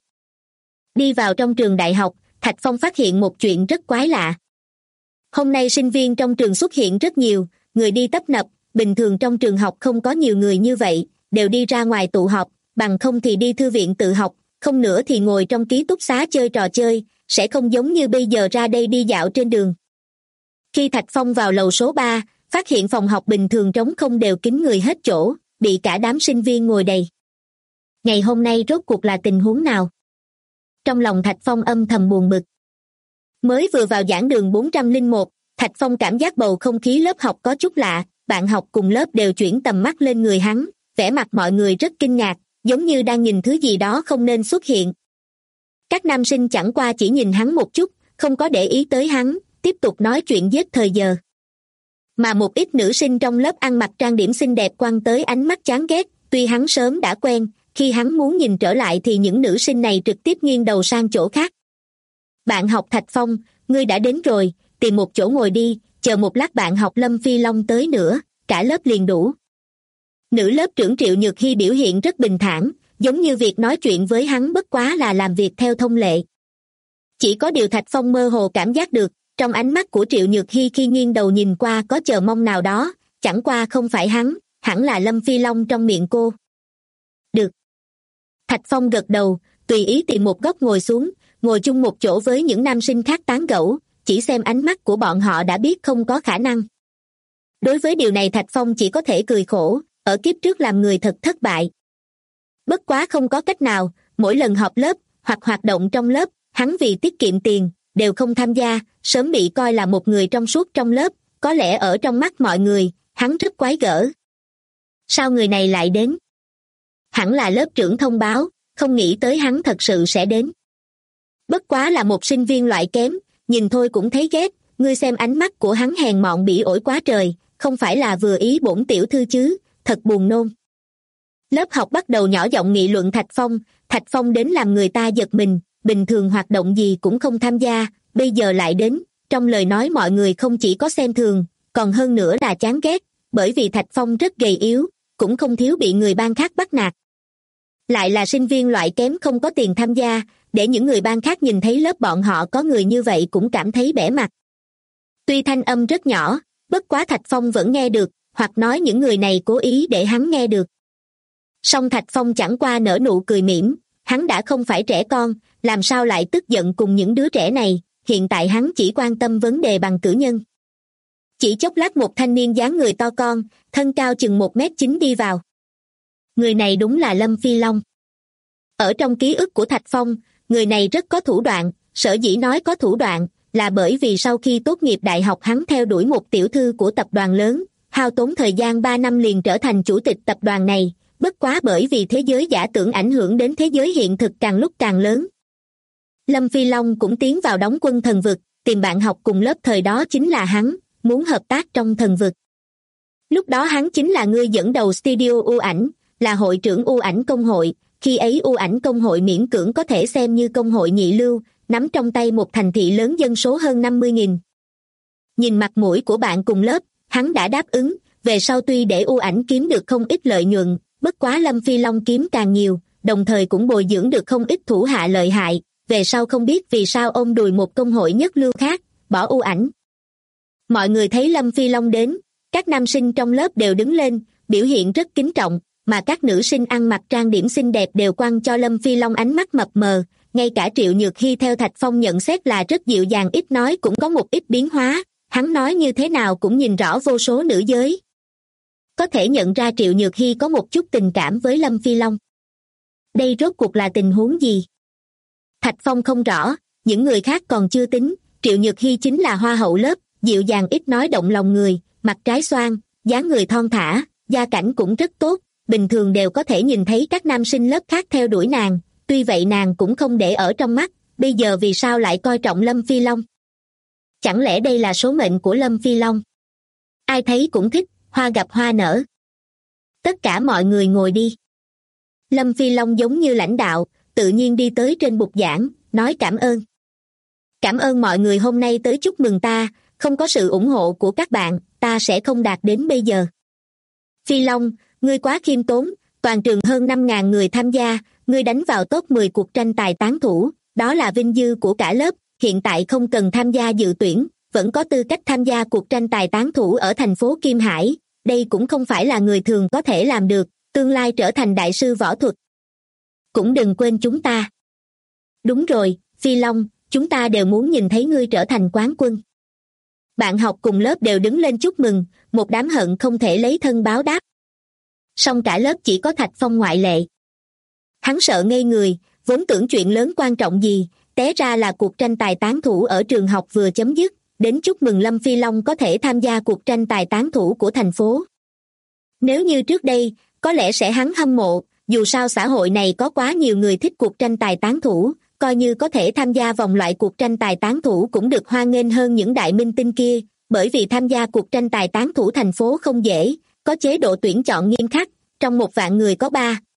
Đi vào trong trường đại học, Thạch Phong phát hiện một chuyện rất quái lạ. Hôm nay sinh viên trong trường xuất hiện rất nhiều, người đi tấp nập, bình thường trong trường học không có nhiều người như vậy, đều đi ra ngoài tụ họp, bằng không thì đi thư viện tự học, không nữa thì ngồi trong ký túc xá chơi trò chơi, sẽ không giống như bây giờ ra đây đi dạo trên đường. Khi Thạch Phong vào lầu số 3, phát hiện phòng học bình thường trống không đều kín người hết chỗ, bị cả đám sinh viên ngồi đầy. Ngày hôm nay rốt cuộc là tình huống nào? Trong lòng Thạch Phong âm thầm buồn bực. Mới vừa vào giảng đường 401, Thạch Phong cảm giác bầu không khí lớp học có chút lạ, bạn học cùng lớp đều chuyển tầm mắt lên người hắn, vẻ mặt mọi người rất kinh ngạc, giống như đang nhìn thứ gì đó không nên xuất hiện. Các nam sinh chẳng qua chỉ nhìn hắn một chút, không có để ý tới hắn, tiếp tục nói chuyện giết thời giờ. Mà một ít nữ sinh trong lớp ăn mặc trang điểm xinh đẹp quăng tới ánh mắt chán ghét, tuy hắn sớm đã quen, khi hắn muốn nhìn trở lại thì những nữ sinh này trực tiếp nghiêng đầu sang chỗ khác. Bạn học Thạch Phong, ngươi đã đến rồi, tìm một chỗ ngồi đi, chờ một lát bạn học Lâm Phi Long tới nữa, cả lớp liền đủ. Nữ lớp trưởng Triệu Nhược Hy biểu hiện rất bình thản, giống như việc nói chuyện với hắn bất quá là làm việc theo thông lệ. Chỉ có điều Thạch Phong mơ hồ cảm giác được, trong ánh mắt của Triệu Nhược Hy khi nghiêng đầu nhìn qua có chờ mong nào đó, chẳng qua không phải hắn, hẳn là Lâm Phi Long trong miệng cô. Được. Thạch Phong gật đầu, tùy ý tìm một góc ngồi xuống, ngồi chung một chỗ với những nam sinh khác tán gẫu, chỉ xem ánh mắt của bọn họ đã biết không có khả năng. Đối với điều này Thạch Phong chỉ có thể cười khổ, ở kiếp trước làm người thật thất bại. Bất quá không có cách nào, mỗi lần họp lớp, hoặc hoạt động trong lớp, hắn vì tiết kiệm tiền, đều không tham gia, sớm bị coi là một người trong suốt trong lớp, có lẽ ở trong mắt mọi người, hắn rất quái gở. Sao người này lại đến? Hẳn là lớp trưởng thông báo, không nghĩ tới hắn thật sự sẽ đến. Bất quá là một sinh viên loại kém, nhìn thôi cũng thấy ghét, ngươi xem ánh mắt của hắn hèn mọn bỉ ổi quá trời, không phải là vừa ý bổn tiểu thư chứ, thật buồn nôn. Lớp học bắt đầu nhỏ giọng nghị luận Thạch Phong đến làm người ta giật mình, bình thường hoạt động gì cũng không tham gia, bây giờ lại đến, trong lời nói mọi người không chỉ có xem thường, còn hơn nữa là chán ghét, bởi vì Thạch Phong rất gầy yếu, cũng không thiếu bị người ban khác bắt nạt. Lại là sinh viên loại kém không có tiền tham gia, để những người ban khác nhìn thấy lớp bọn họ có người như vậy cũng cảm thấy bẽ mặt. Tuy thanh âm rất nhỏ, bất quá Thạch Phong vẫn nghe được, hoặc nói những người này cố ý để hắn nghe được. Song Thạch Phong chẳng qua nở nụ cười mỉm, hắn đã không phải trẻ con, làm sao lại tức giận cùng những đứa trẻ này, hiện tại hắn chỉ quan tâm vấn đề bằng cử nhân. Chỉ chốc lát một thanh niên dáng người to con, thân cao chừng 1m9 đi vào. Người này đúng là Lâm Phi Long. Ở trong ký ức của Thạch Phong, người này rất có thủ đoạn, sở dĩ nói có thủ đoạn, là bởi vì sau khi tốt nghiệp đại học hắn theo đuổi một tiểu thư của tập đoàn lớn, hao tốn thời gian 3 năm liền trở thành chủ tịch tập đoàn này, bất quá bởi vì thế giới giả tưởng ảnh hưởng đến thế giới hiện thực càng lúc càng lớn. Lâm Phi Long cũng tiến vào đóng quân thần vực, tìm bạn học cùng lớp thời đó chính là hắn, muốn hợp tác trong thần vực. Lúc đó hắn chính là người dẫn đầu studio U ảnh, là hội trưởng U ảnh công hội, khi ấy U ảnh công hội miễn cưỡng có thể xem như công hội nhị lưu, nắm trong tay một thành thị lớn dân số hơn 50.000. Nhìn mặt mũi của bạn cùng lớp, hắn đã đáp ứng, về sau tuy để U ảnh kiếm được không ít lợi nhuận, bất quá Lâm Phi Long kiếm càng nhiều, đồng thời cũng bồi dưỡng được không ít thủ hạ lợi hại, về sau không biết vì sao ôm đùi một công hội nhất lưu khác, bỏ U ảnh. Mọi người thấy Lâm Phi Long đến, các nam sinh trong lớp đều đứng lên, biểu hiện rất kính trọng, mà các nữ sinh ăn mặc trang điểm xinh đẹp đều quăng cho Lâm Phi Long ánh mắt mập mờ, ngay cả Triệu Nhược Hy theo Thạch Phong nhận xét là rất dịu dàng ít nói cũng có một ít biến hóa, hắn nói như thế nào cũng nhìn rõ vô số nữ giới. Có thể nhận ra Triệu Nhược Hy có một chút tình cảm với Lâm Phi Long. Đây rốt cuộc là tình huống gì? Thạch Phong không rõ, những người khác còn chưa tính, Triệu Nhược Hy chính là hoa hậu lớp, dịu dàng ít nói động lòng người, mặt trái xoan, dáng người thon thả, gia cảnh cũng rất tốt, bình thường đều có thể nhìn thấy các nam sinh lớp khác theo đuổi nàng, tuy vậy nàng cũng không để ở trong mắt, bây giờ vì sao lại coi trọng Lâm Phi Long? Chẳng lẽ đây là số mệnh của Lâm Phi Long? Ai thấy cũng thích, hoa gặp hoa nở. Tất cả mọi người ngồi đi. Lâm Phi Long giống như lãnh đạo, tự nhiên đi tới trên bục giảng, nói cảm ơn. Cảm ơn mọi người hôm nay tới chúc mừng ta, không có sự ủng hộ của các bạn, ta sẽ không đạt đến bây giờ. Phi Long, ngươi quá khiêm tốn, toàn trường hơn 5.000 người tham gia, ngươi đánh vào top 10 cuộc tranh tài tán thủ, đó là vinh dự của cả lớp, hiện tại không cần tham gia dự tuyển, vẫn có tư cách tham gia cuộc tranh tài tán thủ ở thành phố Kim Hải, đây cũng không phải là người thường có thể làm được, tương lai trở thành đại sư võ thuật. Cũng đừng quên chúng ta. Đúng rồi, Phi Long, chúng ta đều muốn nhìn thấy ngươi trở thành quán quân. Bạn học cùng lớp đều đứng lên chúc mừng, một đám hận không thể lấy thân báo đáp. Song cả lớp chỉ có Thạch Phong ngoại lệ. Hắn sợ ngây người, vốn tưởng chuyện lớn quan trọng gì, té ra là cuộc tranh tài tán thủ ở trường học vừa chấm dứt, đến chúc mừng Lâm Phi Long có thể tham gia cuộc tranh tài tán thủ của thành phố. Nếu như trước đây, có lẽ sẽ hắn hâm mộ, dù sao xã hội này có quá nhiều người thích cuộc tranh tài tán thủ, coi như có thể tham gia vòng loại cuộc tranh tài tán thủ cũng được hoan nghênh hơn những đại minh tinh kia, bởi vì tham gia cuộc tranh tài tán thủ thành phố không dễ, có chế độ tuyển chọn nghiêm khắc, trong 1.000 người có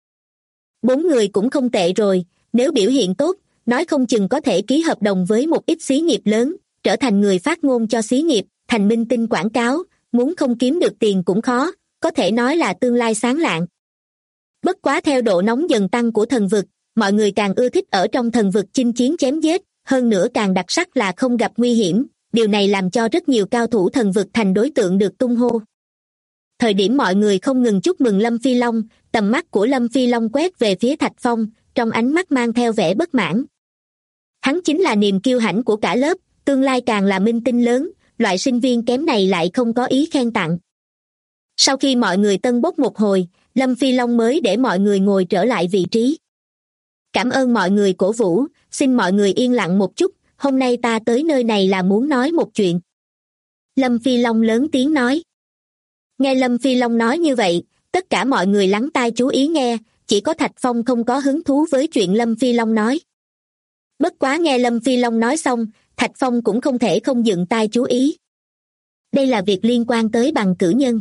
4 người cũng không tệ rồi, nếu biểu hiện tốt, nói không chừng có thể ký hợp đồng với một ít xí nghiệp lớn, trở thành người phát ngôn cho xí nghiệp, thành minh tinh quảng cáo, muốn không kiếm được tiền cũng khó, có thể nói là tương lai sáng lạng. Bất quá theo độ nóng dần tăng của thần vực, mọi người càng ưa thích ở trong thần vực chinh chiến chém giết, hơn nữa càng đặc sắc là không gặp nguy hiểm, điều này làm cho rất nhiều cao thủ thần vực thành đối tượng được tung hô. Thời điểm mọi người không ngừng chúc mừng Lâm Phi Long, tầm mắt của Lâm Phi Long quét về phía Thạch Phong, trong ánh mắt mang theo vẻ bất mãn. Hắn chính là niềm kiêu hãnh của cả lớp, tương lai càng là minh tinh lớn, loại sinh viên kém này lại không có ý khen tặng. Sau khi mọi người tân bốc một hồi, Lâm Phi Long mới để mọi người ngồi trở lại vị trí. Cảm ơn mọi người cổ vũ, xin mọi người yên lặng một chút, hôm nay ta tới nơi này là muốn nói một chuyện. Lâm Phi Long lớn tiếng nói. Nghe Lâm Phi Long nói như vậy, tất cả mọi người lắng tai chú ý nghe, chỉ có Thạch Phong không có hứng thú với chuyện Lâm Phi Long nói. Bất quá nghe Lâm Phi Long nói xong, Thạch Phong cũng không thể không dựng tai chú ý. Đây là việc liên quan tới bằng cử nhân.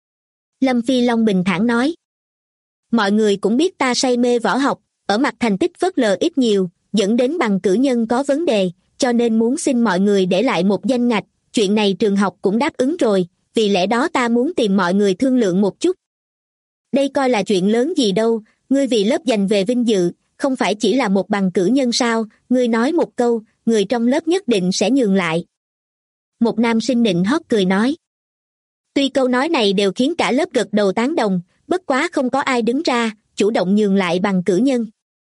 Lâm Phi Long bình thản nói. Mọi người cũng biết ta say mê võ học, ở mặt thành tích phớt lờ ít nhiều, dẫn đến bằng cử nhân có vấn đề, cho nên muốn xin mọi người để lại một danh ngạch, chuyện này trường học cũng đáp ứng rồi, vì lẽ đó ta muốn tìm mọi người thương lượng một chút. Đây coi là chuyện lớn gì đâu, ngươi vì lớp giành về vinh dự, không phải chỉ là một bằng cử nhân sao, ngươi nói một câu, người trong lớp nhất định sẽ nhường lại. Một nam sinh nịnh hót cười nói. Tuy câu nói này đều khiến cả lớp gật đầu tán đồng, bất quá không có ai đứng ra, chủ động nhường lại bằng cử nhân.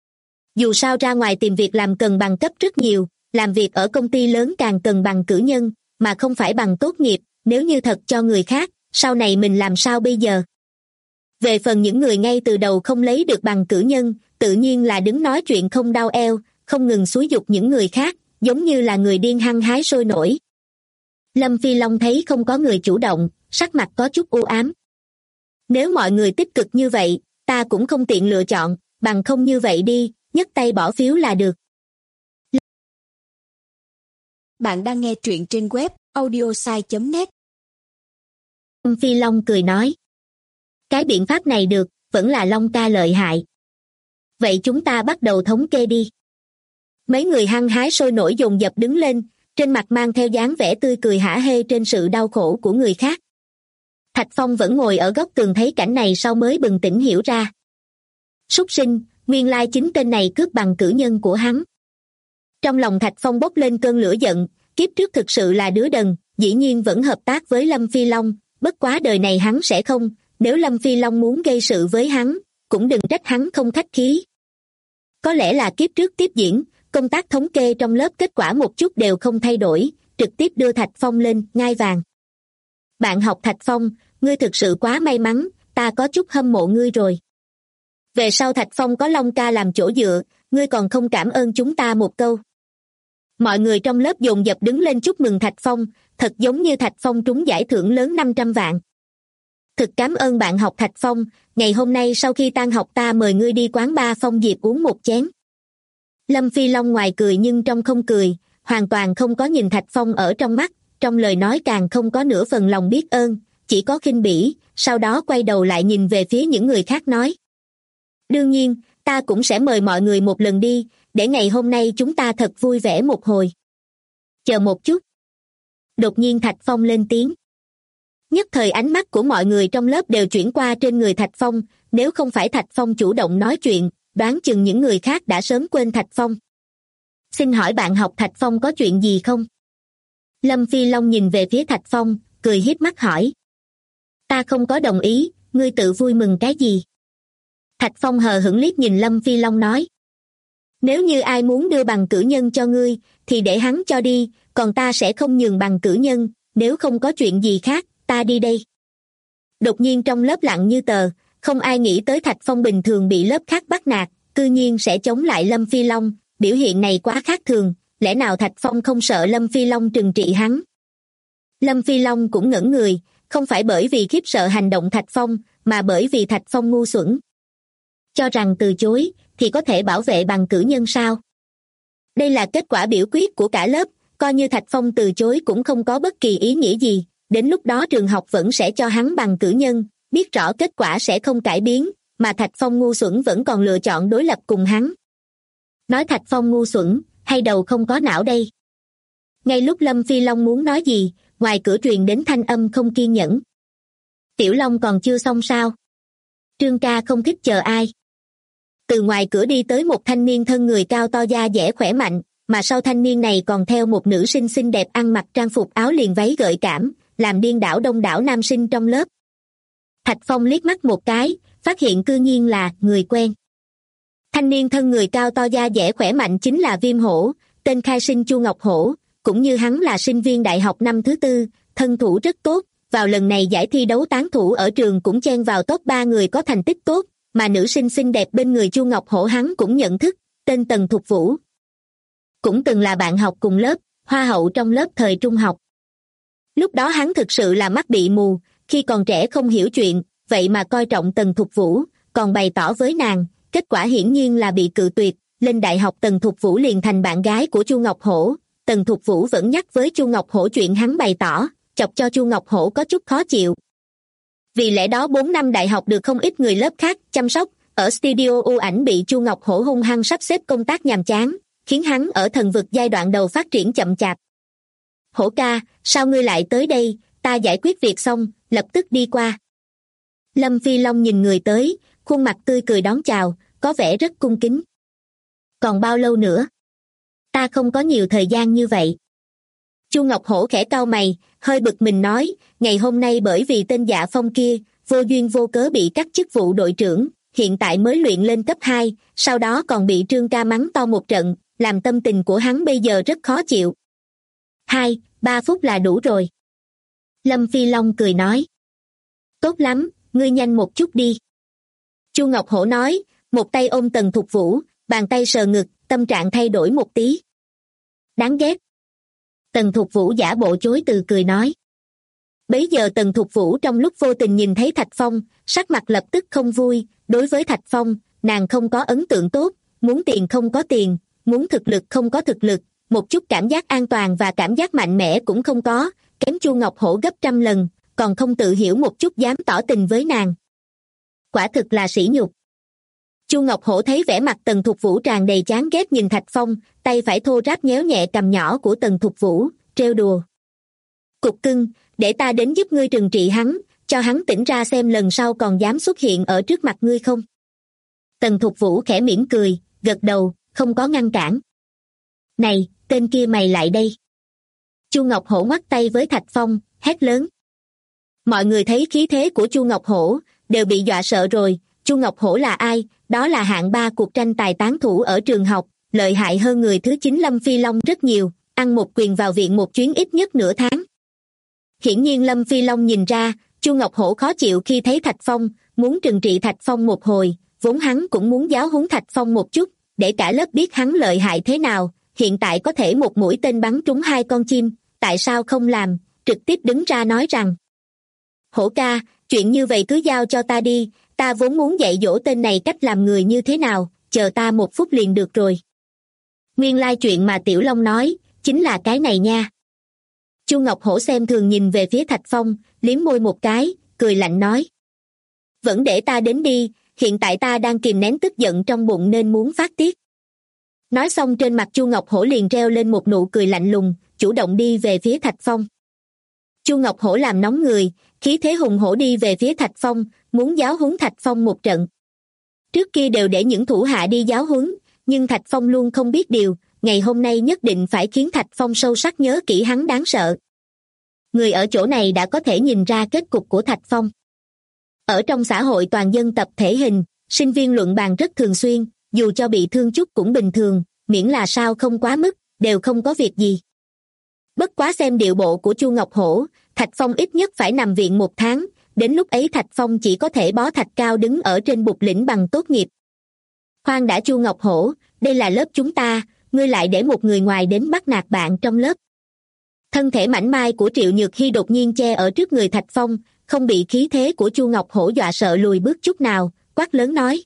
Dù sao ra ngoài tìm việc làm cần bằng cấp rất nhiều, làm việc ở công ty lớn càng cần bằng cử nhân, mà không phải bằng tốt nghiệp, nếu như thật cho người khác, sau này mình làm sao bây giờ? Về phần những người ngay từ đầu không lấy được bằng cử nhân, tự nhiên là đứng nói chuyện không đau eo, không ngừng xúi giục những người khác, giống như là người điên hăng hái sôi nổi. Lâm Phi Long thấy không có người chủ động, sắc mặt có chút u ám. Nếu mọi người tích cực như vậy, ta cũng không tiện lựa chọn, bằng không như vậy đi, nhấc tay bỏ phiếu là được. Bạn đang nghe truyện trên web audiosai.net. Lâm Phi Long cười nói. Cái biện pháp này được, vẫn là Long ca lợi hại. Vậy chúng ta bắt đầu thống kê đi. Mấy người hăng hái sôi nổi dồn dập đứng lên, trên mặt mang theo dáng vẻ tươi cười hả hê trên sự đau khổ của người khác. Thạch Phong vẫn ngồi ở góc tường thấy cảnh này sau mới bừng tỉnh hiểu ra. Súc sinh, nguyên lai chính tên này cướp bằng cử nhân của hắn. Trong lòng Thạch Phong bốc lên cơn lửa giận, kiếp trước thực sự là đứa đần, dĩ nhiên vẫn hợp tác với Lâm Phi Long, bất quá đời này hắn sẽ không, nếu Lâm Phi Long muốn gây sự với hắn, cũng đừng trách hắn không khách khí. Có lẽ là kiếp trước tiếp diễn, công tác thống kê trong lớp kết quả một chút đều không thay đổi, trực tiếp đưa Thạch Phong lên ngai vàng. Bạn học Thạch Phong, ngươi thực sự quá may mắn, ta có chút hâm mộ ngươi rồi. Về sau Thạch Phong có Long ca làm chỗ dựa, ngươi còn không cảm ơn chúng ta một câu. Mọi người trong lớp dồn dập đứng lên chúc mừng Thạch Phong, thật giống như Thạch Phong trúng giải thưởng lớn 500 vạn. Thực cảm ơn bạn học Thạch Phong, ngày hôm nay sau khi tan học ta mời ngươi đi quán bar Phong Diệp uống một chén. Lâm Phi Long ngoài cười nhưng trong không cười, hoàn toàn không có nhìn Thạch Phong ở trong mắt, trong lời nói càng không có nửa phần lòng biết ơn, chỉ có khinh bỉ, sau đó quay đầu lại nhìn về phía những người khác nói. Đương nhiên, ta cũng sẽ mời mọi người một lần đi, để ngày hôm nay chúng ta thật vui vẻ một hồi. Chờ một chút. Đột nhiên Thạch Phong lên tiếng. Nhất thời ánh mắt của mọi người trong lớp đều chuyển qua trên người Thạch Phong, nếu không phải Thạch Phong chủ động nói chuyện, đoán chừng những người khác đã sớm quên Thạch Phong. Xin hỏi bạn học Thạch Phong có chuyện gì không? Lâm Phi Long nhìn về phía Thạch Phong, cười hiếp mắt hỏi. Ta không có đồng ý, ngươi tự vui mừng cái gì? Thạch Phong hờ hững liếc nhìn Lâm Phi Long nói. Nếu như ai muốn đưa bằng cử nhân cho ngươi, thì để hắn cho đi, còn ta sẽ không nhường bằng cử nhân, nếu không có chuyện gì khác, ta đi đây. Đột nhiên trong lớp lặng như tờ, không ai nghĩ tới Thạch Phong bình thường bị lớp khác bắt nạt, cư nhiên sẽ chống lại Lâm Phi Long, biểu hiện này quá khác thường, lẽ nào Thạch Phong không sợ Lâm Phi Long trừng trị hắn? Lâm Phi Long cũng ngẩn người, không phải bởi vì khiếp sợ hành động Thạch Phong, mà bởi vì Thạch Phong ngu xuẩn. Cho rằng từ chối, thì có thể bảo vệ bằng cử nhân sao? Đây là kết quả biểu quyết của cả lớp, coi như Thạch Phong từ chối cũng không có bất kỳ ý nghĩa gì, đến lúc đó trường học vẫn sẽ cho hắn bằng cử nhân, biết rõ kết quả sẽ không cải biến, mà Thạch Phong ngu xuẩn vẫn còn lựa chọn đối lập cùng hắn. Nói Thạch Phong ngu xuẩn, hay đầu không có não đây? Ngay lúc Lâm Phi Long muốn nói gì, ngoài cửa truyền đến thanh âm không kiên nhẫn. Tiểu Long còn chưa xong sao? Trương ca không thích chờ ai. Từ ngoài cửa đi tới một thanh niên thân người cao to da dẻ khỏe mạnh, mà sau thanh niên này còn theo một nữ sinh xinh đẹp ăn mặc trang phục áo liền váy gợi cảm, làm điên đảo đông đảo nam sinh trong lớp. Thạch Phong liếc mắt một cái, phát hiện cư nhiên là người quen. Thanh niên thân người cao to da dẻ khỏe mạnh chính là Viêm Hổ, tên khai sinh Chu Ngọc Hổ, cũng như hắn là sinh viên đại học năm thứ tư, thân thủ rất tốt, vào lần này giải thi đấu tán thủ ở trường cũng chen vào top 3 người có thành tích tốt, mà nữ sinh xinh đẹp bên người Chu Ngọc Hổ hắn cũng nhận thức, tên Tần Thục Vũ. Cũng từng là bạn học cùng lớp, hoa hậu trong lớp thời trung học. Lúc đó hắn thực sự là mắt bị mù, khi còn trẻ không hiểu chuyện, vậy mà coi trọng Tần Thục Vũ, còn bày tỏ với nàng, kết quả hiển nhiên là bị cự tuyệt, lên đại học Tần Thục Vũ liền thành bạn gái của Chu Ngọc Hổ. Tần Thục Vũ vẫn nhắc với Chu Ngọc Hổ chuyện hắn bày tỏ, chọc cho Chu Ngọc Hổ có chút khó chịu. Vì lẽ đó 4 năm đại học được không ít người lớp khác chăm sóc, ở studio u ảnh bị Chu Ngọc Hổ hung hăng sắp xếp công tác nhàm chán, khiến hắn ở thần vực giai đoạn đầu phát triển chậm chạp. Hổ ca, sao ngươi lại tới đây, ta giải quyết việc xong, lập tức đi qua. Lâm Phi Long nhìn người tới, khuôn mặt tươi cười đón chào, có vẻ rất cung kính. Còn bao lâu nữa? Ta không có nhiều thời gian như vậy. Chu Ngọc Hổ khẽ cau mày, hơi bực mình nói, ngày hôm nay bởi vì tên Dạ Phong kia, vô duyên vô cớ bị cắt chức vụ đội trưởng, hiện tại mới luyện lên cấp 2, sau đó còn bị Trương ca mắng to một trận, làm tâm tình của hắn bây giờ rất khó chịu. 2-3 phút là đủ rồi. Lâm Phi Long cười nói. Tốt lắm, ngươi nhanh một chút đi. Chu Ngọc Hổ nói, một tay ôm Tần Thục Vũ, bàn tay sờ ngực, tâm trạng thay đổi một tí. Đáng ghét. Tần Thục Vũ giả bộ chối từ cười nói. Bấy giờ Tần Thục Vũ trong lúc vô tình nhìn thấy Thạch Phong, sắc mặt lập tức không vui, đối với Thạch Phong, nàng không có ấn tượng tốt, muốn tiền không có tiền, muốn thực lực không có thực lực, một chút cảm giác an toàn và cảm giác mạnh mẽ cũng không có, kém Chu Ngọc Hổ gấp trăm lần, còn không tự hiểu một chút dám tỏ tình với nàng. Quả thực là sỉ nhục. Chu Ngọc Hổ thấy vẻ mặt Tần Thục Vũ tràn đầy chán ghét nhìn Thạch Phong, tay phải thô ráp nhéo nhẹ cằm nhỏ của Tần Thục Vũ, trêu đùa. Cục cưng, để ta đến giúp ngươi trừng trị hắn, cho hắn tỉnh ra xem lần sau còn dám xuất hiện ở trước mặt ngươi không. Tần Thục Vũ khẽ mỉm cười, gật đầu, không có ngăn cản. Này, tên kia mày lại đây. Chu Ngọc Hổ ngoắc tay với Thạch Phong, hét lớn. Mọi người thấy khí thế của Chu Ngọc Hổ, đều bị dọa sợ rồi. Chu Ngọc Hổ là ai? Đó là hạng 3 cuộc tranh tài tán thủ ở trường học, lợi hại hơn người thứ 9 Lâm Phi Long rất nhiều, ăn một quyền vào viện một chuyến ít nhất nửa tháng. Hiển nhiên Lâm Phi Long nhìn ra, Chu Ngọc Hổ khó chịu khi thấy Thạch Phong, muốn trừng trị Thạch Phong một hồi, vốn hắn cũng muốn giáo huấn Thạch Phong một chút, để cả lớp biết hắn lợi hại thế nào, hiện tại có thể một mũi tên bắn trúng 2 con chim, tại sao không làm, trực tiếp đứng ra nói rằng. Hổ ca, chuyện như vậy cứ giao cho ta đi, ta vốn muốn dạy dỗ tên này cách làm người như thế nào, chờ ta 1 phút liền được rồi. Nguyên lai chuyện mà Tiểu Long nói, chính là cái này nha. Chu Ngọc Hổ xem thường nhìn về phía Thạch Phong, liếm môi một cái, cười lạnh nói. Vẫn để ta đến đi, hiện tại ta đang kìm nén tức giận trong bụng nên muốn phát tiết. Nói xong trên mặt Chu Ngọc Hổ liền treo lên một nụ cười lạnh lùng, chủ động đi về phía Thạch Phong. Chu Ngọc Hổ làm nóng người, khí thế hùng hổ đi về phía Thạch Phong, muốn giáo huấn Thạch Phong một trận. Trước kia đều để những thủ hạ đi giáo huấn, nhưng Thạch Phong luôn không biết điều, ngày hôm nay nhất định phải khiến Thạch Phong sâu sắc nhớ kỹ hắn đáng sợ. Người ở chỗ này đã có thể nhìn ra kết cục của Thạch Phong. Ở trong xã hội toàn dân tập thể hình, sinh viên luận bàn rất thường xuyên, dù cho bị thương chút cũng bình thường, miễn là sao không quá mức, đều không có việc gì. Bất quá xem điệu bộ của Chu Ngọc Hổ, Thạch Phong ít nhất phải nằm viện 1 tháng, đến lúc ấy Thạch Phong chỉ có thể bó thạch cao đứng ở trên bục lĩnh bằng tốt nghiệp. Khoan đã Chu Ngọc Hổ, đây là lớp chúng ta, ngươi lại để một người ngoài đến bắt nạt bạn trong lớp. Thân thể mảnh mai của Triệu Nhược Hy đột nhiên che ở trước người Thạch Phong, không bị khí thế của Chu Ngọc Hổ dọa sợ lùi bước chút nào, quát lớn nói.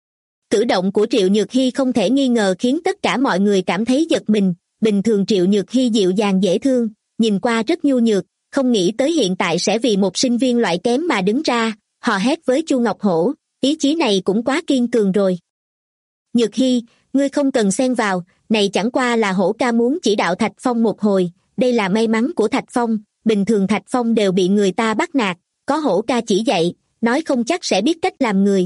Cử động của Triệu Nhược Hy không thể nghi ngờ khiến tất cả mọi người cảm thấy giật mình. Bình thường Triệu Nhược Hy dịu dàng dễ thương, nhìn qua rất nhu nhược, không nghĩ tới hiện tại sẽ vì một sinh viên loại kém mà đứng ra, hò hét với Chu Ngọc Hổ, ý chí này cũng quá kiên cường rồi. Nhược Hy, ngươi không cần xen vào, này chẳng qua là Hổ ca muốn chỉ đạo Thạch Phong một hồi, đây là may mắn của Thạch Phong, bình thường Thạch Phong đều bị người ta bắt nạt, có Hổ ca chỉ dạy, nói không chắc sẽ biết cách làm người.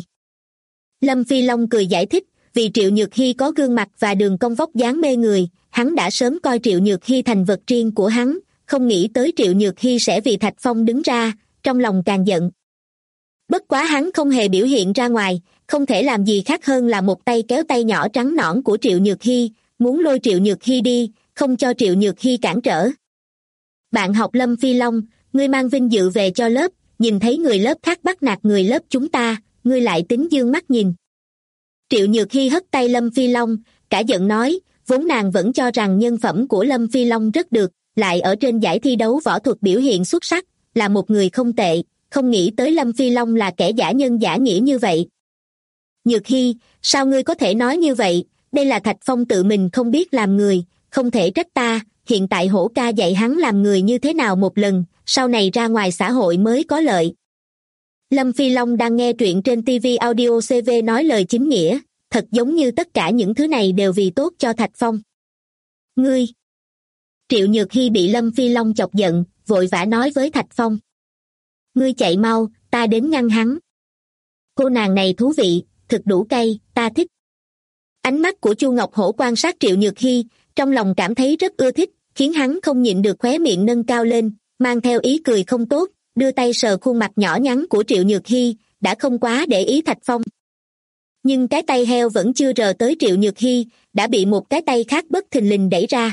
Lâm Phi Long cười giải thích, vì Triệu Nhược Hy có gương mặt và đường cong vóc dáng mê người, hắn đã sớm coi Triệu Nhược Hy thành vật riêng của hắn, không nghĩ tới Triệu Nhược Hy sẽ vì Thạch Phong đứng ra, trong lòng càng giận. Bất quá hắn không hề biểu hiện ra ngoài, không thể làm gì khác hơn là một tay kéo tay nhỏ trắng nõn của Triệu Nhược Hy, muốn lôi Triệu Nhược Hy đi, không cho Triệu Nhược Hy cản trở. Bạn học Lâm Phi Long, ngươi mang vinh dự về cho lớp, nhìn thấy người lớp khác bắt nạt người lớp chúng ta, ngươi lại tính dương mắt nhìn. Triệu Nhược Hy hất tay Lâm Phi Long, cả giận nói, vốn nàng vẫn cho rằng nhân phẩm của Lâm Phi Long rất được, lại ở trên giải thi đấu võ thuật biểu hiện xuất sắc, là một người không tệ, không nghĩ tới Lâm Phi Long là kẻ giả nhân giả nghĩa như vậy. Nhược Hy, sao ngươi có thể nói như vậy, đây là Thạch Phong tự mình không biết làm người, không thể trách ta, hiện tại Hổ ca dạy hắn làm người như thế nào một lần, sau này ra ngoài xã hội mới có lợi. Lâm Phi Long đang nghe truyện trên TV Audio CV nói lời chính nghĩa, thật giống như tất cả những thứ này đều vì tốt cho Thạch Phong. Ngươi! Triệu Nhược Hy bị Lâm Phi Long chọc giận, vội vã nói với Thạch Phong. Ngươi chạy mau, ta đến ngăn hắn. Cô nàng này thú vị, thực đủ cay, ta thích. Ánh mắt của Chu Ngọc Hổ quan sát Triệu Nhược Hy, trong lòng cảm thấy rất ưa thích, khiến hắn không nhịn được khóe miệng nâng cao lên, mang theo ý cười không tốt, đưa tay sờ khuôn mặt nhỏ nhắn của Triệu Nhược Hy, đã không quá để ý Thạch Phong. Nhưng cái tay heo vẫn chưa rờ tới Triệu Nhược Hy, đã bị một cái tay khác bất thình lình đẩy ra.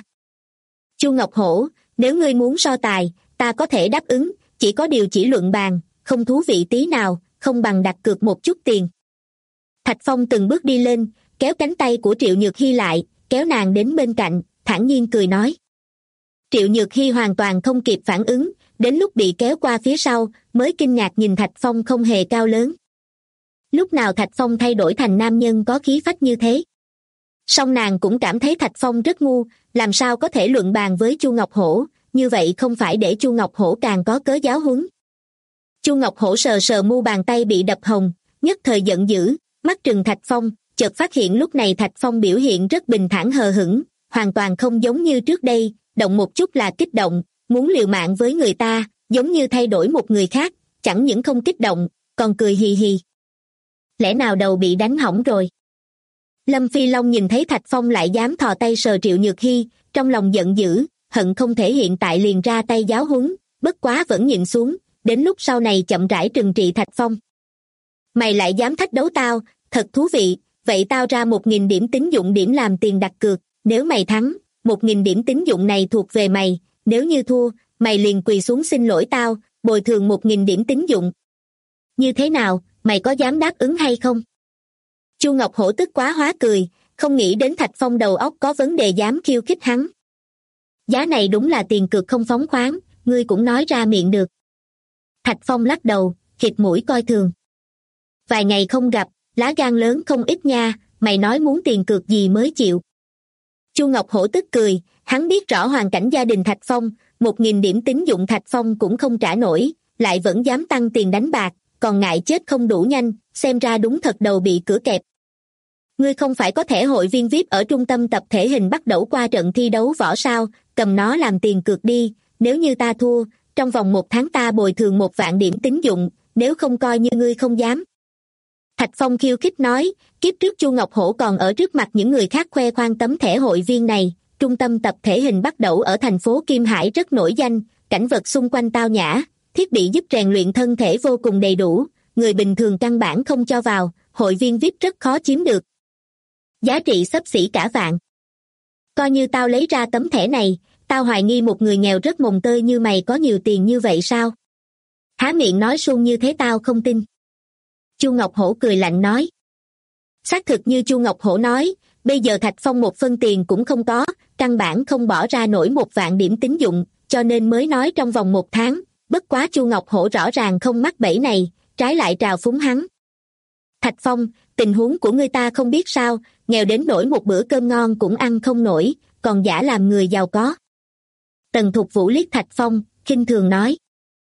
Chu Ngọc Hổ, nếu ngươi muốn so tài, ta có thể đáp ứng, chỉ có điều chỉ luận bàn, không thú vị tí nào, không bằng đặt cược một chút tiền. Thạch Phong từng bước đi lên, kéo cánh tay của Triệu Nhược Hy lại, kéo nàng đến bên cạnh, thản nhiên cười nói. Triệu Nhược Hy hoàn toàn không kịp phản ứng, đến lúc bị kéo qua phía sau, mới kinh ngạc nhìn Thạch Phong không hề cao lớn. Lúc nào Thạch Phong thay đổi thành nam nhân có khí phách như thế? Song nàng cũng cảm thấy Thạch Phong rất ngu, làm sao có thể luận bàn với Chu Ngọc Hổ, như vậy không phải để Chu Ngọc Hổ càng có cớ giáo huấn. Chu Ngọc Hổ sờ sờ mu bàn tay bị đập hồng, nhất thời giận dữ, mắt trừng Thạch Phong, chợt phát hiện lúc này Thạch Phong biểu hiện rất bình thản hờ hững, hoàn toàn không giống như trước đây, động một chút là kích động, muốn liều mạng với người ta, giống như thay đổi một người khác, chẳng những không kích động, còn cười hì hì. Lẽ nào đầu bị đánh hỏng rồi? Lâm Phi Long nhìn thấy Thạch Phong lại dám thò tay sờ Triệu Nhược Hy, trong lòng giận dữ, hận không thể hiện tại liền ra tay giáo huấn, bất quá vẫn nhịn xuống, đến lúc sau này chậm rãi trừng trị Thạch Phong. Mày lại dám thách đấu tao, thật thú vị, vậy tao ra 1.000 điểm tín dụng điểm làm tiền đặt cược, nếu mày thắng, 1.000 điểm tín dụng này thuộc về mày, nếu như thua, mày liền quỳ xuống xin lỗi tao, bồi thường 1.000 điểm tín dụng. Như thế nào, mày có dám đáp ứng hay không? Chu Ngọc Hổ tức quá hóa cười, không nghĩ đến Thạch Phong đầu óc có vấn đề dám khiêu khích hắn. Giá này đúng là tiền cược không phóng khoáng, ngươi cũng nói ra miệng được. Thạch Phong lắc đầu, khịt mũi coi thường. Vài ngày không gặp, lá gan lớn không ít nha, mày nói muốn tiền cược gì mới chịu. Chu Ngọc Hổ tức cười, hắn biết rõ hoàn cảnh gia đình Thạch Phong, 1.000 điểm tín dụng Thạch Phong cũng không trả nổi, lại vẫn dám tăng tiền đánh bạc, còn ngại chết không đủ nhanh, xem ra đúng thật đầu bị cửa kẹp. Ngươi không phải có thẻ hội viên VIP ở trung tâm tập thể hình bắt đầu qua trận thi đấu võ sao, cầm nó làm tiền cược đi, nếu như ta thua, trong vòng 1 tháng ta bồi thường 1 vạn điểm tín dụng, nếu không coi như ngươi không dám. Thạch Phong khiêu khích nói, kiếp trước Chu Ngọc Hổ còn ở trước mặt những người khác khoe khoang tấm thẻ hội viên này, trung tâm tập thể hình bắt đầu ở thành phố Kim Hải rất nổi danh, cảnh vật xung quanh tao nhã, thiết bị giúp rèn luyện thân thể vô cùng đầy đủ, người bình thường căn bản không cho vào, hội viên VIP rất khó chiếm được. Giá trị xấp xỉ cả vạn. Coi như tao lấy ra tấm thẻ này, tao hoài nghi một người nghèo rất mồng tơi như mày có nhiều tiền như vậy sao? Há miệng nói suông như thế tao không tin. Chu Ngọc Hổ cười lạnh nói. Xác thực như Chu Ngọc Hổ nói, bây giờ Thạch Phong 1 phân tiền cũng không có, căn bản không bỏ ra nổi 1 vạn điểm tín dụng, cho nên mới nói trong vòng 1 tháng, bất quá Chu Ngọc Hổ rõ ràng không mắc bẫy này, trái lại trào phúng hắn. Thạch Phong, tình huống của ngươi ta không biết sao, nghèo đến nỗi một bữa cơm ngon cũng ăn không nổi, còn giả làm người giàu có. Tần Thục Vũ liếc Thạch Phong, khinh thường nói.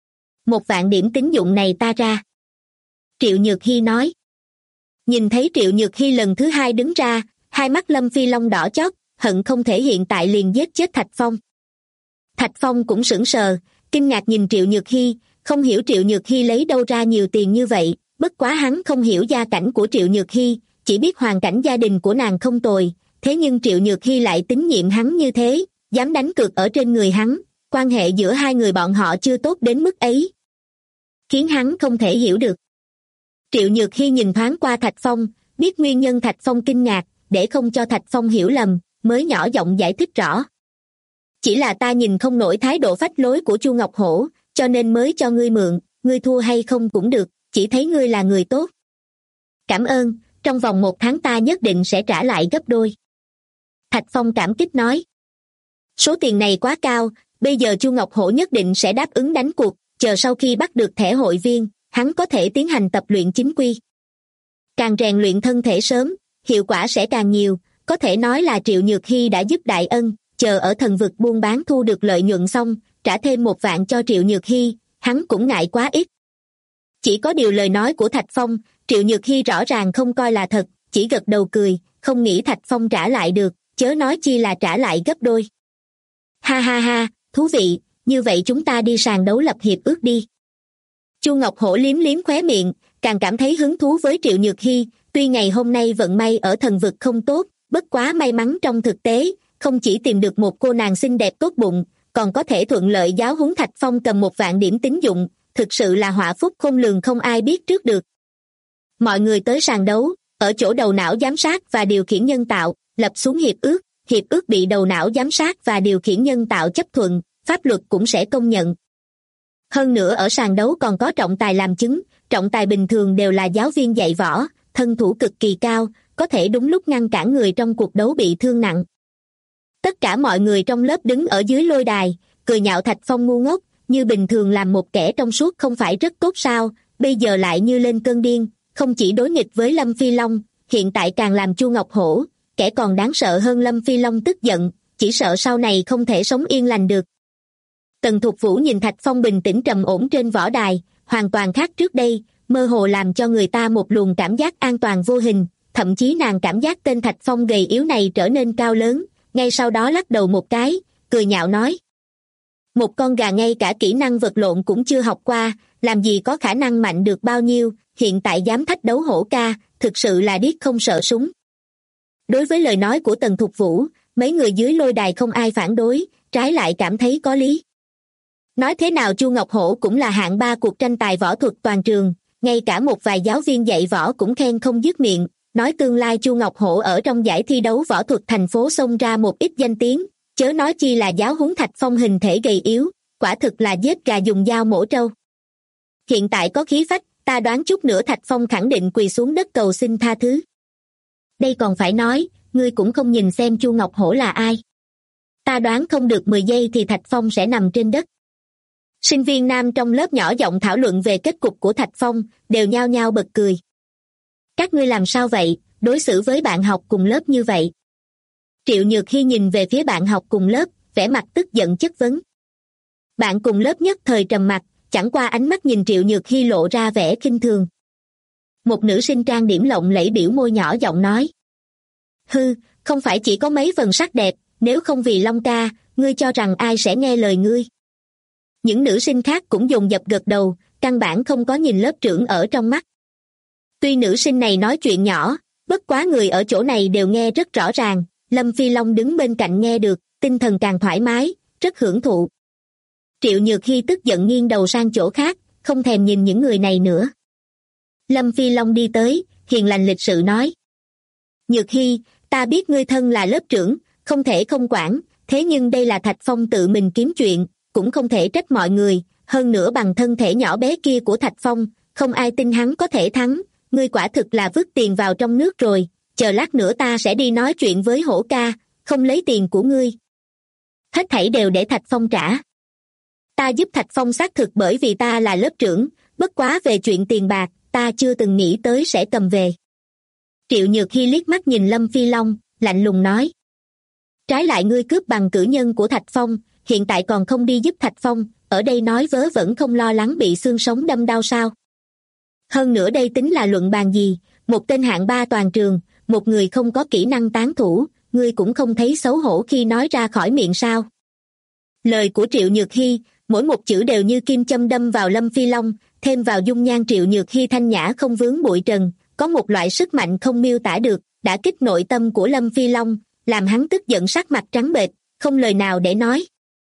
1 vạn điểm tín dụng này ta ra. Triệu Nhược Hy nói. Nhìn thấy Triệu Nhược Hy lần thứ 2 đứng ra, hai mắt Lâm Phi Long đỏ chót, hận không thể hiện tại liền giết chết Thạch Phong. Thạch Phong cũng sững sờ, kinh ngạc nhìn Triệu Nhược Hy, không hiểu Triệu Nhược Hy lấy đâu ra nhiều tiền như vậy, bất quá hắn không hiểu gia cảnh của Triệu Nhược Hy, chỉ biết hoàn cảnh gia đình của nàng không tồi, thế nhưng Triệu Nhược Hy lại tín nhiệm hắn như thế, dám đánh cược ở trên người hắn, quan hệ giữa hai người bọn họ chưa tốt đến mức ấy. Khiến hắn không thể hiểu được. Triệu Nhược Hy nhìn thoáng qua Thạch Phong, biết nguyên nhân Thạch Phong kinh ngạc, để không cho Thạch Phong hiểu lầm, mới nhỏ giọng giải thích rõ. Chỉ là ta nhìn không nổi thái độ phách lối của Chu Ngọc Hổ, cho nên mới cho ngươi mượn, ngươi thua hay không cũng được, chỉ thấy ngươi là người tốt. Cảm ơn, trong vòng 1 tháng ta nhất định sẽ trả lại gấp đôi. Thạch Phong cảm kích nói. Số tiền này quá cao, bây giờ Chu Ngọc Hổ nhất định sẽ đáp ứng đánh cuộc, chờ sau khi bắt được thẻ hội viên, hắn có thể tiến hành tập luyện chính quy. Càng rèn luyện thân thể sớm, hiệu quả sẽ càng nhiều, có thể nói là Triệu Nhược Hy đã giúp đại ân, chờ ở thần vực buôn bán thu được lợi nhuận xong, trả thêm 1 vạn cho Triệu Nhược Hy, hắn cũng ngại quá ít. Chỉ có điều lời nói của Thạch Phong, Triệu Nhược Hy rõ ràng không coi là thật, chỉ gật đầu cười, không nghĩ Thạch Phong trả lại được, chớ nói chi là trả lại gấp đôi. Ha ha ha, thú vị, như vậy chúng ta đi sàn đấu lập hiệp ước đi. Chu Ngọc Hổ liếm liếm khóe miệng, càng cảm thấy hứng thú với Triệu Nhược Hy, tuy ngày hôm nay vận may ở thần vực không tốt, bất quá may mắn trong thực tế, không chỉ tìm được một cô nàng xinh đẹp tốt bụng, còn có thể thuận lợi giáo huấn Thạch Phong cầm 1 vạn điểm tín dụng, thực sự là họa phúc khôn lường không ai biết trước được. Mọi người tới sàn đấu, ở chỗ đầu não giám sát và điều khiển nhân tạo, lập xuống hiệp ước bị đầu não giám sát và điều khiển nhân tạo chấp thuận, pháp luật cũng sẽ công nhận. Hơn nữa ở sàn đấu còn có trọng tài làm chứng, trọng tài bình thường đều là giáo viên dạy võ, thân thủ cực kỳ cao, có thể đúng lúc ngăn cản người trong cuộc đấu bị thương nặng. Tất cả mọi người trong lớp đứng ở dưới lôi đài, cười nhạo Thạch Phong ngu ngốc, như bình thường làm một kẻ trong suốt không phải rất tốt sao, bây giờ lại như lên cơn điên, không chỉ đối nghịch với Lâm Phi Long, hiện tại càng làm Chu Ngọc Hổ, kẻ còn đáng sợ hơn Lâm Phi Long tức giận, chỉ sợ sau này không thể sống yên lành được. Tần Thục Vũ nhìn Thạch Phong bình tĩnh trầm ổn trên võ đài, hoàn toàn khác trước đây, mơ hồ làm cho người ta một luồng cảm giác an toàn vô hình, thậm chí nàng cảm giác tên Thạch Phong gầy yếu này trở nên cao lớn, ngay sau đó lắc đầu một cái, cười nhạo nói. Một con gà ngay cả kỹ năng vật lộn cũng chưa học qua, làm gì có khả năng mạnh được bao nhiêu, hiện tại dám thách đấu Hổ ca, thực sự là điếc không sợ súng. Đối với lời nói của Tần Thục Vũ, mấy người dưới lôi đài không ai phản đối, trái lại cảm thấy có lý. Nói thế nào Chu Ngọc Hổ cũng là hạng 3 cuộc tranh tài võ thuật toàn trường, ngay cả một vài giáo viên dạy võ cũng khen không dứt miệng, nói tương lai Chu Ngọc Hổ ở trong giải thi đấu võ thuật thành phố xông ra một ít danh tiếng, chớ nói chi là giáo huấn Thạch Phong hình thể gầy yếu, quả thực là giết gà dùng dao mổ trâu. Hiện tại có khí phách, ta đoán chút nữa Thạch Phong khẳng định quỳ xuống đất cầu xin tha thứ. Đây còn phải nói, ngươi cũng không nhìn xem Chu Ngọc Hổ là ai. Ta đoán không được 10 giây thì Thạch Phong sẽ nằm trên đất. Sinh viên nam trong lớp nhỏ giọng thảo luận về kết cục của Thạch Phong, đều nhao nhao bật cười. Các ngươi làm sao vậy, đối xử với bạn học cùng lớp như vậy? Triệu Nhược Hy nhìn về phía bạn học cùng lớp, vẻ mặt tức giận chất vấn. Bạn cùng lớp nhất thời trầm mặc, chẳng qua ánh mắt nhìn Triệu Nhược Hy lộ ra vẻ khinh thường. Một nữ sinh trang điểm lộng lẫy biểu môi nhỏ giọng nói. Hư, không phải chỉ có mấy phần sắc đẹp, nếu không vì Long ca, ngươi cho rằng ai sẽ nghe lời ngươi? Những nữ sinh khác cũng dồn dập gật đầu, căn bản không có nhìn lớp trưởng ở trong mắt. Tuy nữ sinh này nói chuyện nhỏ, bất quá người ở chỗ này đều nghe rất rõ ràng, Lâm Phi Long đứng bên cạnh nghe được, tinh thần càng thoải mái, rất hưởng thụ. Triệu Nhược Hy tức giận nghiêng đầu sang chỗ khác, không thèm nhìn những người này nữa. Lâm Phi Long đi tới, hiền lành lịch sự nói. Nhược Hy, ta biết ngươi thân là lớp trưởng, không thể không quản, thế nhưng đây là Thạch Phong tự mình kiếm chuyện, cũng không thể trách mọi người, hơn nữa bằng thân thể nhỏ bé kia của Thạch Phong, không ai tin hắn có thể thắng, ngươi quả thực là vứt tiền vào trong nước rồi, chờ lát nữa ta sẽ đi nói chuyện với Hổ ca, không lấy tiền của ngươi. Hết thảy đều để Thạch Phong trả. Ta giúp Thạch Phong xác thực bởi vì ta là lớp trưởng, bất quá về chuyện tiền bạc, ta chưa từng nghĩ tới sẽ cầm về. Triệu Nhược Hy liếc mắt nhìn Lâm Phi Long, lạnh lùng nói. Trái lại ngươi cướp bằng cử nhân của Thạch Phong, hiện tại còn không đi giúp Thạch Phong, ở đây nói vớ vẩn không lo lắng bị xương sống đâm đau sao? Hơn nữa đây tính là luận bàn gì, một tên hạng 3 toàn trường, một người không có kỹ năng tán thủ, ngươi cũng không thấy xấu hổ khi nói ra khỏi miệng sao? Lời của Triệu Nhược Hy, mỗi một chữ đều như kim châm đâm vào Lâm Phi Long, thêm vào dung nhan Triệu Nhược Hy thanh nhã không vướng bụi trần, có một loại sức mạnh không miêu tả được, đã kích nội tâm của Lâm Phi Long, làm hắn tức giận sắc mặt trắng bệch, không lời nào để nói.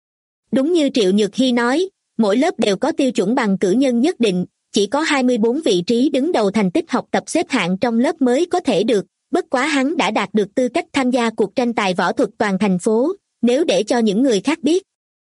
Đúng như Triệu Nhược Hy nói, mỗi lớp đều có tiêu chuẩn bằng cử nhân nhất định, chỉ có 24 vị trí đứng đầu thành tích học tập xếp hạng trong lớp mới có thể được, bất quá hắn đã đạt được tư cách tham gia cuộc tranh tài võ thuật toàn thành phố, nếu để cho những người khác biết.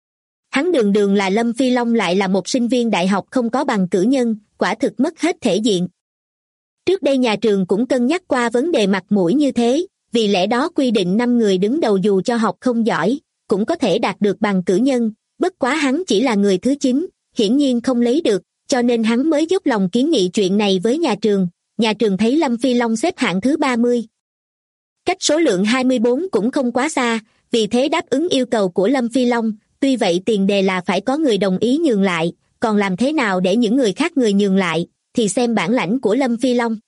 Hắn đường đường là Lâm Phi Long lại là một sinh viên đại học không có bằng cử nhân, quả thực mất hết thể diện. Trước đây nhà trường cũng cân nhắc qua vấn đề mặt mũi như thế, vì lẽ đó quy định 5 người đứng đầu dù cho học không giỏi, cũng có thể đạt được bằng cử nhân, bất quá hắn chỉ là người thứ 9, hiển nhiên không lấy được, cho nên hắn mới dốc lòng kiến nghị chuyện này với nhà trường thấy Lâm Phi Long xếp hạng thứ 30. Cách số lượng 24 cũng không quá xa, vì thế đáp ứng yêu cầu của Lâm Phi Long, tuy vậy tiền đề là phải có người đồng ý nhường lại, còn làm thế nào để những người khác người nhường lại, thì xem bản lãnh của Lâm Phi Long.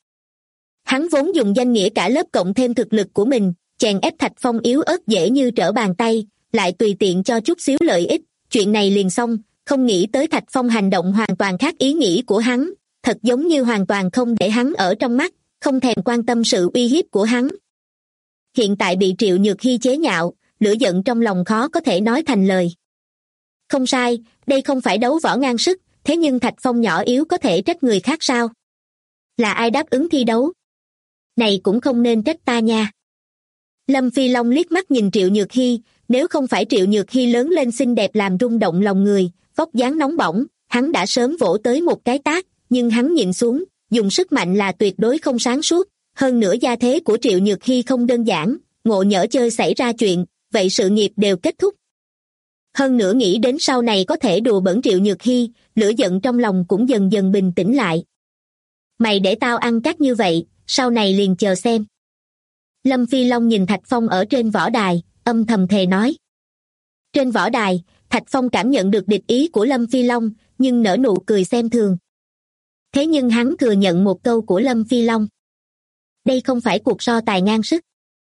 Hắn vốn dùng danh nghĩa cả lớp cộng thêm thực lực của mình, chèn ép Thạch Phong yếu ớt dễ như trở bàn tay, lại tùy tiện cho chút xíu lợi ích, chuyện này liền xong, không nghĩ tới Thạch Phong hành động hoàn toàn khác ý nghĩ của hắn, thật giống như hoàn toàn không để hắn ở trong mắt, không thèm quan tâm sự uy hiếp của hắn. Hiện tại bị Triệu Nhược Hy chế nhạo, lửa giận trong lòng khó có thể nói thành lời. Không sai, đây không phải đấu võ ngang sức, thế nhưng Thạch Phong nhỏ yếu có thể trách người khác sao? Là ai đáp ứng thi đấu? Này cũng không nên trách ta nha. Lâm Phi Long liếc mắt nhìn Triệu Nhược Hy, nếu không phải Triệu Nhược Hy lớn lên xinh đẹp làm rung động lòng người, vóc dáng nóng bỏng, hắn đã sớm vỗ tới một cái tát, nhưng hắn nhịn xuống, dùng sức mạnh là tuyệt đối không sáng suốt, hơn nữa gia thế của Triệu Nhược Hy không đơn giản, ngộ nhỡ chơi xảy ra chuyện, vậy sự nghiệp đều kết thúc. Hơn nữa nghĩ đến sau này có thể đùa bỡn Triệu Nhược Hy, lửa giận trong lòng cũng dần dần bình tĩnh lại. Mày để tao ăn cắt như vậy, sau này liền chờ xem. Lâm Phi Long nhìn Thạch Phong ở trên võ đài, âm thầm thề nói. Trên võ đài, Thạch Phong cảm nhận được địch ý của Lâm Phi Long, nhưng nở nụ cười xem thường. Thế nhưng hắn thừa nhận một câu của Lâm Phi Long. Đây không phải cuộc so tài ngang sức.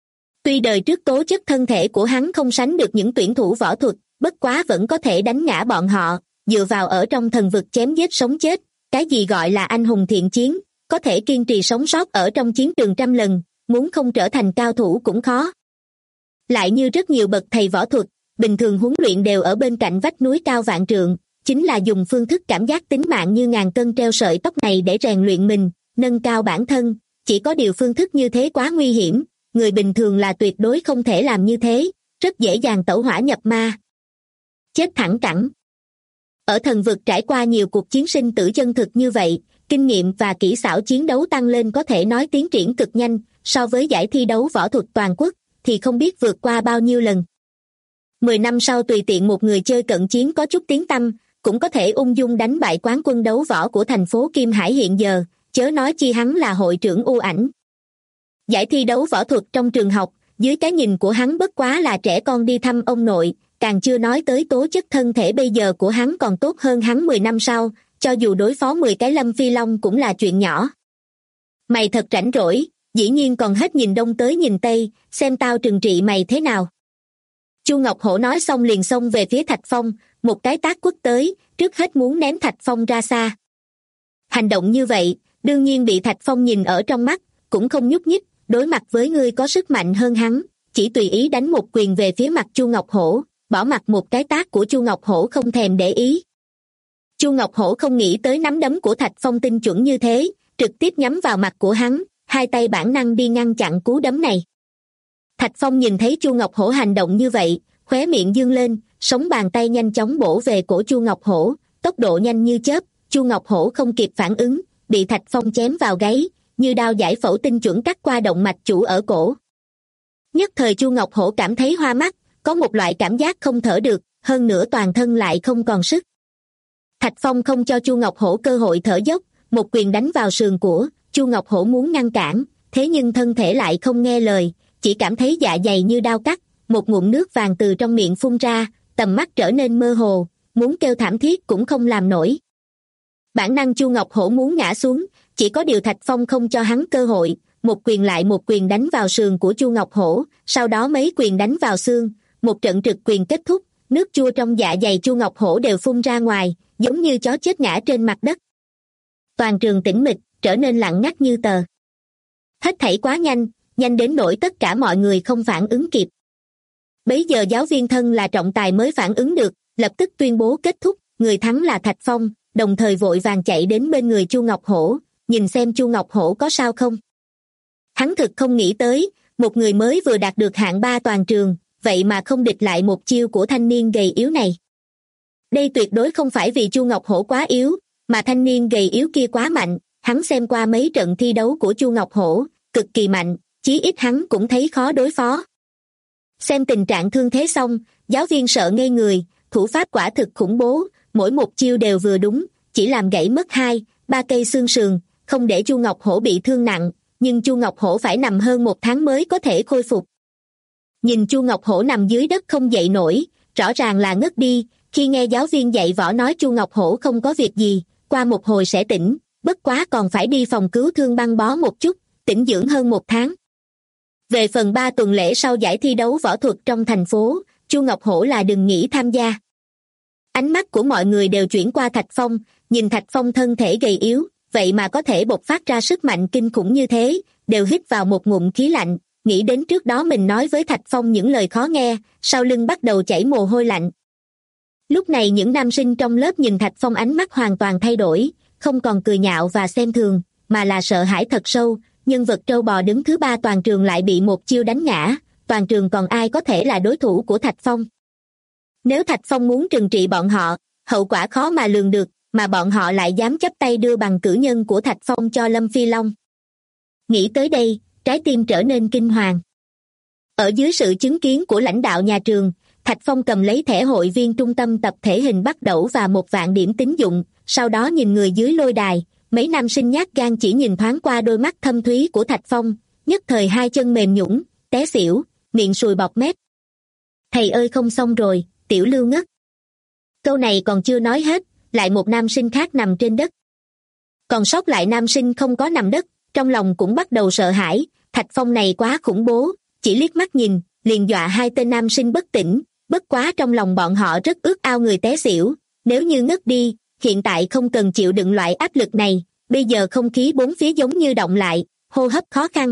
Tuy đời trước tố chất thân thể của hắn không sánh được những tuyển thủ võ thuật, bất quá vẫn có thể đánh ngã bọn họ, dựa vào ở trong thần vực chém giết sống chết, cái gì gọi là anh hùng thiện chiến, có thể kiên trì sống sót ở trong chiến trường 100 lần, muốn không trở thành cao thủ cũng khó. Lại như rất nhiều bậc thầy võ thuật, bình thường huấn luyện đều ở bên cạnh vách núi cao vạn trượng, chính là dùng phương thức cảm giác tính mạng như ngàn cân treo sợi tóc này để rèn luyện mình, nâng cao bản thân, chỉ có điều phương thức như thế quá nguy hiểm, người bình thường là tuyệt đối không thể làm như thế, rất dễ dàng tẩu hỏa nhập ma. Chết thẳng cẳng. Ở thần vực trải qua nhiều cuộc chiến sinh tử chân thực như vậy, kinh nghiệm và kỹ xảo chiến đấu tăng lên có thể nói tiến triển cực nhanh, so với giải thi đấu võ thuật toàn quốc, thì không biết vượt qua bao nhiêu lần. 10 năm sau tùy tiện một người chơi cận chiến có chút tiếng tăm, cũng có thể ung dung đánh bại quán quân đấu võ của thành phố Kim Hải hiện giờ, chớ nói chi hắn là hội trưởng U Ảnh. Giải thi đấu võ thuật trong trường học, dưới cái nhìn của hắn bất quá là trẻ con đi thăm ông nội, càng chưa nói tới tố chất thân thể bây giờ của hắn còn tốt hơn hắn 10 năm sau, cho dù đối phó 10 cái Lâm Phi Long cũng là chuyện nhỏ. Mày thật rảnh rỗi, dĩ nhiên còn hết nhìn đông tới nhìn tây, xem tao trừng trị mày thế nào. Chu Ngọc Hổ nói xong liền xông về phía Thạch Phong, một cái tát quất tới, trước hết muốn ném Thạch Phong ra xa. Hành động như vậy, đương nhiên bị Thạch Phong nhìn ở trong mắt, cũng không nhúc nhích, đối mặt với người có sức mạnh hơn hắn, chỉ tùy ý đánh một quyền về phía mặt Chu Ngọc Hổ, bỏ mặc một cái tát của Chu Ngọc Hổ không thèm để ý. Chu Ngọc Hổ không nghĩ tới nắm đấm của Thạch Phong tinh chuẩn như thế, trực tiếp nhắm vào mặt của hắn, hai tay bản năng đi ngăn chặn cú đấm này. Thạch Phong nhìn thấy Chu Ngọc Hổ hành động như vậy, khóe miệng dương lên, sống bàn tay nhanh chóng bổ về cổ Chu Ngọc Hổ, tốc độ nhanh như chớp, Chu Ngọc Hổ không kịp phản ứng, bị Thạch Phong chém vào gáy, như đao giải phẫu tinh chuẩn cắt qua động mạch chủ ở cổ. Nhất thời Chu Ngọc Hổ cảm thấy hoa mắt, có một loại cảm giác không thở được, hơn nữa toàn thân lại không còn sức. Thạch Phong không cho Chu Ngọc Hổ cơ hội thở dốc, một quyền đánh vào sườn của Chu Ngọc Hổ muốn ngăn cản, thế nhưng thân thể lại không nghe lời, chỉ cảm thấy dạ dày như đao cắt, một ngụm nước vàng từ trong miệng phun ra, tầm mắt trở nên mơ hồ, muốn kêu thảm thiết cũng không làm nổi. Bản năng Chu Ngọc Hổ muốn ngã xuống, chỉ có điều Thạch Phong không cho hắn cơ hội, một quyền lại một quyền đánh vào sườn của Chu Ngọc Hổ, sau đó mấy quyền đánh vào xương, một trận trực quyền kết thúc, nước chua trong dạ dày Chu Ngọc Hổ đều phun ra ngoài, giống như chó chết ngã trên mặt đất. Toàn trường tĩnh mịch, trở nên lặng ngắt như tờ. Hết thảy quá nhanh, nhanh đến nỗi tất cả mọi người không phản ứng kịp. Bấy giờ giáo viên thân là trọng tài mới phản ứng được, lập tức tuyên bố kết thúc, người thắng là Thạch Phong, đồng thời vội vàng chạy đến bên người Chu Ngọc Hổ, nhìn xem Chu Ngọc Hổ có sao không. Hắn thực không nghĩ tới, một người mới vừa đạt được hạng 3 toàn trường, vậy mà không địch lại một chiêu của thanh niên gầy yếu này. Đây tuyệt đối không phải vì Chu Ngọc Hổ quá yếu, mà thanh niên gầy yếu kia quá mạnh, hắn xem qua mấy trận thi đấu của Chu Ngọc Hổ, cực kỳ mạnh, chí ít hắn cũng thấy khó đối phó. Xem tình trạng thương thế xong, giáo viên sợ ngây người, thủ pháp quả thực khủng bố, mỗi một chiêu đều vừa đúng, chỉ làm gãy mất 2-3 cây xương sườn, không để Chu Ngọc Hổ bị thương nặng, nhưng Chu Ngọc Hổ phải nằm hơn 1 tháng mới có thể khôi phục. Nhìn Chu Ngọc Hổ nằm dưới đất không dậy nổi, rõ ràng là ngất đi, khi nghe giáo viên dạy võ nói Chu Ngọc Hổ không có việc gì, qua một hồi sẽ tỉnh, bất quá còn phải đi phòng cứu thương băng bó một chút, tĩnh dưỡng hơn 1 tháng. Về phần 3 tuần lễ sau giải thi đấu võ thuật trong thành phố, Chu Ngọc Hổ là đừng nghĩ tham gia. Ánh mắt của mọi người đều chuyển qua Thạch Phong, nhìn Thạch Phong thân thể gầy yếu, vậy mà có thể bộc phát ra sức mạnh kinh khủng như thế, đều hít vào một ngụm khí lạnh, nghĩ đến trước đó mình nói với Thạch Phong những lời khó nghe, sau lưng bắt đầu chảy mồ hôi lạnh. Lúc này những nam sinh trong lớp nhìn Thạch Phong ánh mắt hoàn toàn thay đổi, không còn cười nhạo và xem thường, mà là sợ hãi thật sâu, nhân vật trâu bò đứng thứ 3 toàn trường lại bị một chiêu đánh ngã, toàn trường còn ai có thể là đối thủ của Thạch Phong. Nếu Thạch Phong muốn trừng trị bọn họ, hậu quả khó mà lường được, mà bọn họ lại dám chấp tay đưa bằng cử nhân của Thạch Phong cho Lâm Phi Long. Nghĩ tới đây, trái tim trở nên kinh hoàng. Ở dưới sự chứng kiến của lãnh đạo nhà trường, Thạch Phong cầm lấy thẻ hội viên trung tâm tập thể hình bắt đẩu và 1 vạn điểm tín dụng, sau đó nhìn người dưới lôi đài, mấy nam sinh nhát gan chỉ nhìn thoáng qua đôi mắt thâm thúy của Thạch Phong, nhất thời hai chân mềm nhũn, té xỉu, miệng sùi bọt mép. Thầy ơi không xong rồi, tiểu Lưu ngất. Câu này còn chưa nói hết, lại một nam sinh khác nằm trên đất. Còn sót lại nam sinh không có nằm đất, trong lòng cũng bắt đầu sợ hãi, Thạch Phong này quá khủng bố, chỉ liếc mắt nhìn, liền dọa 2 tên nam sinh bất tỉnh, bất quá trong lòng bọn họ rất ước ao người té xỉu, nếu như ngất đi, hiện tại không cần chịu đựng loại áp lực này, bây giờ không khí bốn phía giống như động lại, hô hấp khó khăn.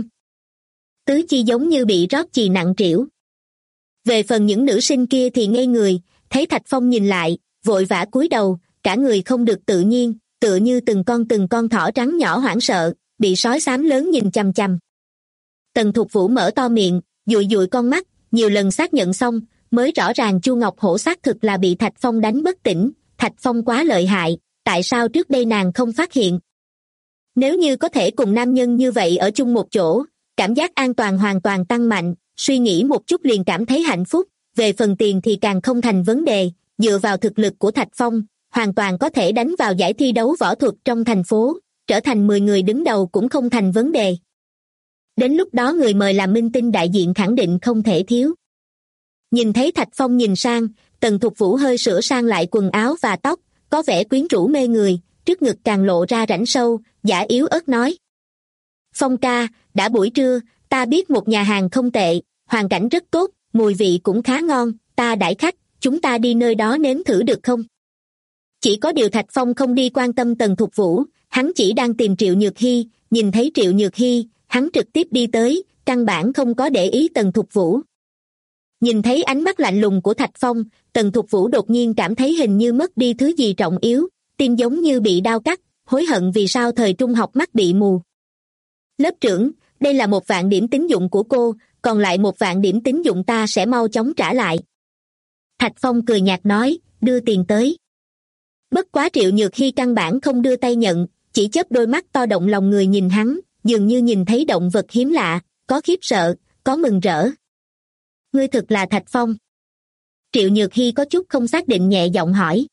Tứ chi giống như bị rót chì nặng trĩu. Về phần những nữ sinh kia thì ngây người, thấy Thạch Phong nhìn lại, vội vã cúi đầu, cả người không được tự nhiên, tựa như từng con thỏ trắng nhỏ hoảng sợ, bị sói xám lớn nhìn chằm chằm. Tần Thục Vũ mở to miệng, dụi dụi con mắt, nhiều lần xác nhận xong, mới rõ ràng Chu Ngọc Hổ xác thực là bị Thạch Phong đánh bất tỉnh, Thạch Phong quá lợi hại, tại sao trước đây nàng không phát hiện? Nếu như có thể cùng nam nhân như vậy ở chung một chỗ, cảm giác an toàn hoàn toàn tăng mạnh, suy nghĩ một chút liền cảm thấy hạnh phúc, về phần tiền thì càng không thành vấn đề, dựa vào thực lực của Thạch Phong, hoàn toàn có thể đánh vào giải thi đấu võ thuật trong thành phố, trở thành 10 người đứng đầu cũng không thành vấn đề. Đến lúc đó người mời làm minh tinh đại diện khẳng định không thể thiếu. Nhìn thấy Thạch Phong nhìn sang, Tần Thục Vũ hơi sửa sang lại quần áo và tóc, có vẻ quyến rũ mê người, trước ngực càng lộ ra rãnh sâu, giả yếu ớt nói. Phong ca, đã buổi trưa, ta biết một nhà hàng không tệ, hoàn cảnh rất tốt, mùi vị cũng khá ngon, ta đãi khách, chúng ta đi nơi đó nếm thử được không? Chỉ có điều Thạch Phong không đi quan tâm Tần Thục Vũ, hắn chỉ đang tìm Triệu Nhược Hy, nhìn thấy Triệu Nhược Hy, hắn trực tiếp đi tới, căn bản không có để ý Tần Thục Vũ. Nhìn thấy ánh mắt lạnh lùng của Thạch Phong, Tần Thục Vũ đột nhiên cảm thấy hình như mất đi thứ gì trọng yếu, tim giống như bị đau cắt, hối hận vì sao thời trung học mắt bị mù. Lớp trưởng, đây là 1.000 điểm tín dụng của cô, còn lại 1.000 điểm tín dụng ta sẽ mau chóng trả lại. Thạch Phong cười nhạt nói, đưa tiền tới. Bất quá Triệu Nhược Hy căn bản không đưa tay nhận, chỉ chớp đôi mắt to động lòng người nhìn hắn, dường như nhìn thấy động vật hiếm lạ, có khiếp sợ, có mừng rỡ. Ngươi thực là Thạch Phong? Triệu Nhược Hy có chút không xác định nhẹ giọng hỏi.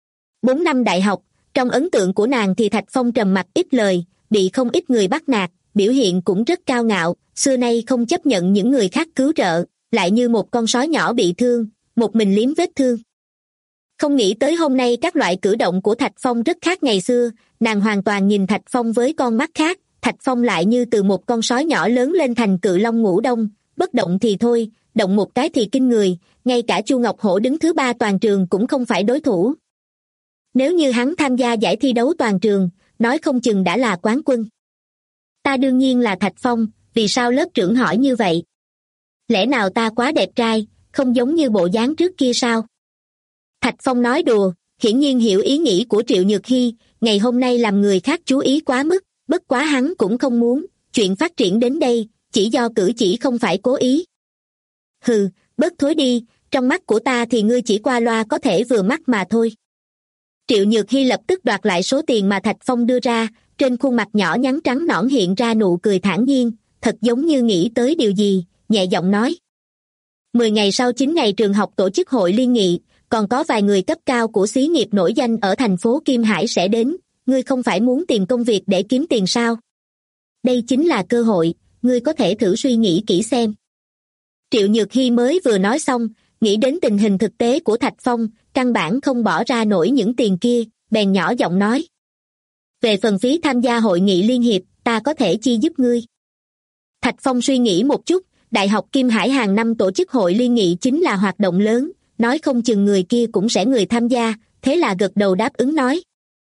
4 năm đại học, trong ấn tượng của nàng thì Thạch Phong trầm mặc ít lời, bị không ít người bắt nạt, biểu hiện cũng rất cao ngạo, xưa nay không chấp nhận những người khác cứu trợ, lại như một con sói nhỏ bị thương, một mình liếm vết thương. Không nghĩ tới hôm nay các loại cử động của Thạch Phong rất khác ngày xưa, nàng hoàn toàn nhìn Thạch Phong với con mắt khác, Thạch Phong lại như từ một con sói nhỏ lớn lên thành cự long ngủ đông, bất động thì thôi, động một cái thì kinh người, ngay cả Chu Ngọc Hổ đứng thứ 3 toàn trường cũng không phải đối thủ. Nếu như hắn tham gia giải thi đấu toàn trường, nói không chừng đã là quán quân. Ta đương nhiên là Thạch Phong, vì sao lớp trưởng hỏi như vậy? Lẽ nào ta quá đẹp trai, không giống như bộ dáng trước kia sao? Thạch Phong nói đùa, hiển nhiên hiểu ý nghĩ của Triệu Nhược Hy, ngày hôm nay làm người khác chú ý quá mức, bất quá hắn cũng không muốn, chuyện phát triển đến đây, chỉ do cử chỉ không phải cố ý. Hừ, bớt thối đi, trong mắt của ta thì ngươi chỉ qua loa có thể vừa mắt mà thôi. Triệu Nhược Hy lập tức đoạt lại số tiền mà Thạch Phong đưa ra, trên khuôn mặt nhỏ nhắn trắng nõn hiện ra nụ cười thản nhiên, thật giống như nghĩ tới điều gì, nhẹ giọng nói. 10 ngày sau 9 ngày trường học tổ chức hội liên nghị, còn có vài người cấp cao của xí nghiệp nổi danh ở thành phố Kim Hải sẽ đến, ngươi không phải muốn tìm công việc để kiếm tiền sao? Đây chính là cơ hội, ngươi có thể thử suy nghĩ kỹ xem. Triệu Nhược Hy mới vừa nói xong, nghĩ đến tình hình thực tế của Thạch Phong, căn bản không bỏ ra nổi những tiền kia, bèn nhỏ giọng nói. Về phần phí tham gia hội nghị liên hiệp, ta có thể chi giúp ngươi. Thạch Phong suy nghĩ một chút, Đại học Kim Hải hàng năm tổ chức hội liên nghị chính là hoạt động lớn, nói không chừng người kia cũng sẽ người tham gia, thế là gật đầu đáp ứng nói.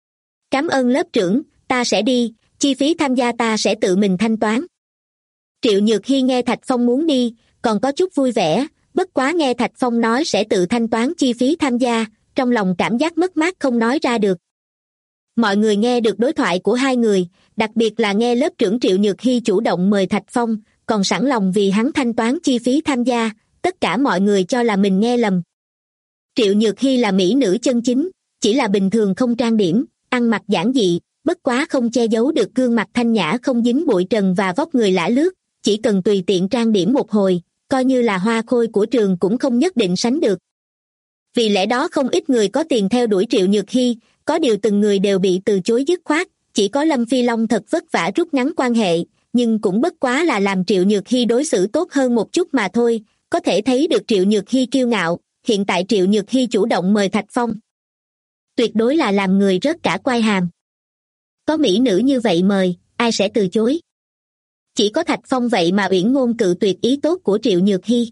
Cảm ơn lớp trưởng, ta sẽ đi, chi phí tham gia ta sẽ tự mình thanh toán. Triệu Nhược Hy nghe Thạch Phong muốn đi, còn có chút vui vẻ, bất quá nghe Thạch Phong nói sẽ tự thanh toán chi phí tham gia, trong lòng cảm giác mất mát không nói ra được. Mọi người nghe được đối thoại của hai người, đặc biệt là nghe lớp trưởng Triệu Nhược Hy chủ động mời Thạch Phong, còn sẵn lòng vì hắn thanh toán chi phí tham gia, tất cả mọi người cho là mình nghe lầm. Triệu Nhược Hy là mỹ nữ chân chính, chỉ là bình thường không trang điểm, ăn mặc giản dị, bất quá không che giấu được gương mặt thanh nhã không dính bụi trần và vóc người lả lướt, chỉ cần tùy tiện trang điểm một hồi, coi như là hoa khôi của trường cũng không nhất định sánh được. Vì lẽ đó không ít người có tiền theo đuổi Triệu Nhược Hy, có điều từng người đều bị từ chối dứt khoát, chỉ có Lâm Phi Long thật vất vả rút ngắn quan hệ, nhưng cũng bất quá là làm Triệu Nhược Hy đối xử tốt hơn một chút mà thôi, có thể thấy được Triệu Nhược Hy kiêu ngạo, hiện tại Triệu Nhược Hy chủ động mời Thạch Phong. Tuyệt đối là làm người rớt cả quai hàm. Có mỹ nữ như vậy mời, ai sẽ từ chối? Chỉ có Thạch Phong vậy mà uyển ngôn cự tuyệt ý tốt của Triệu Nhược Hy.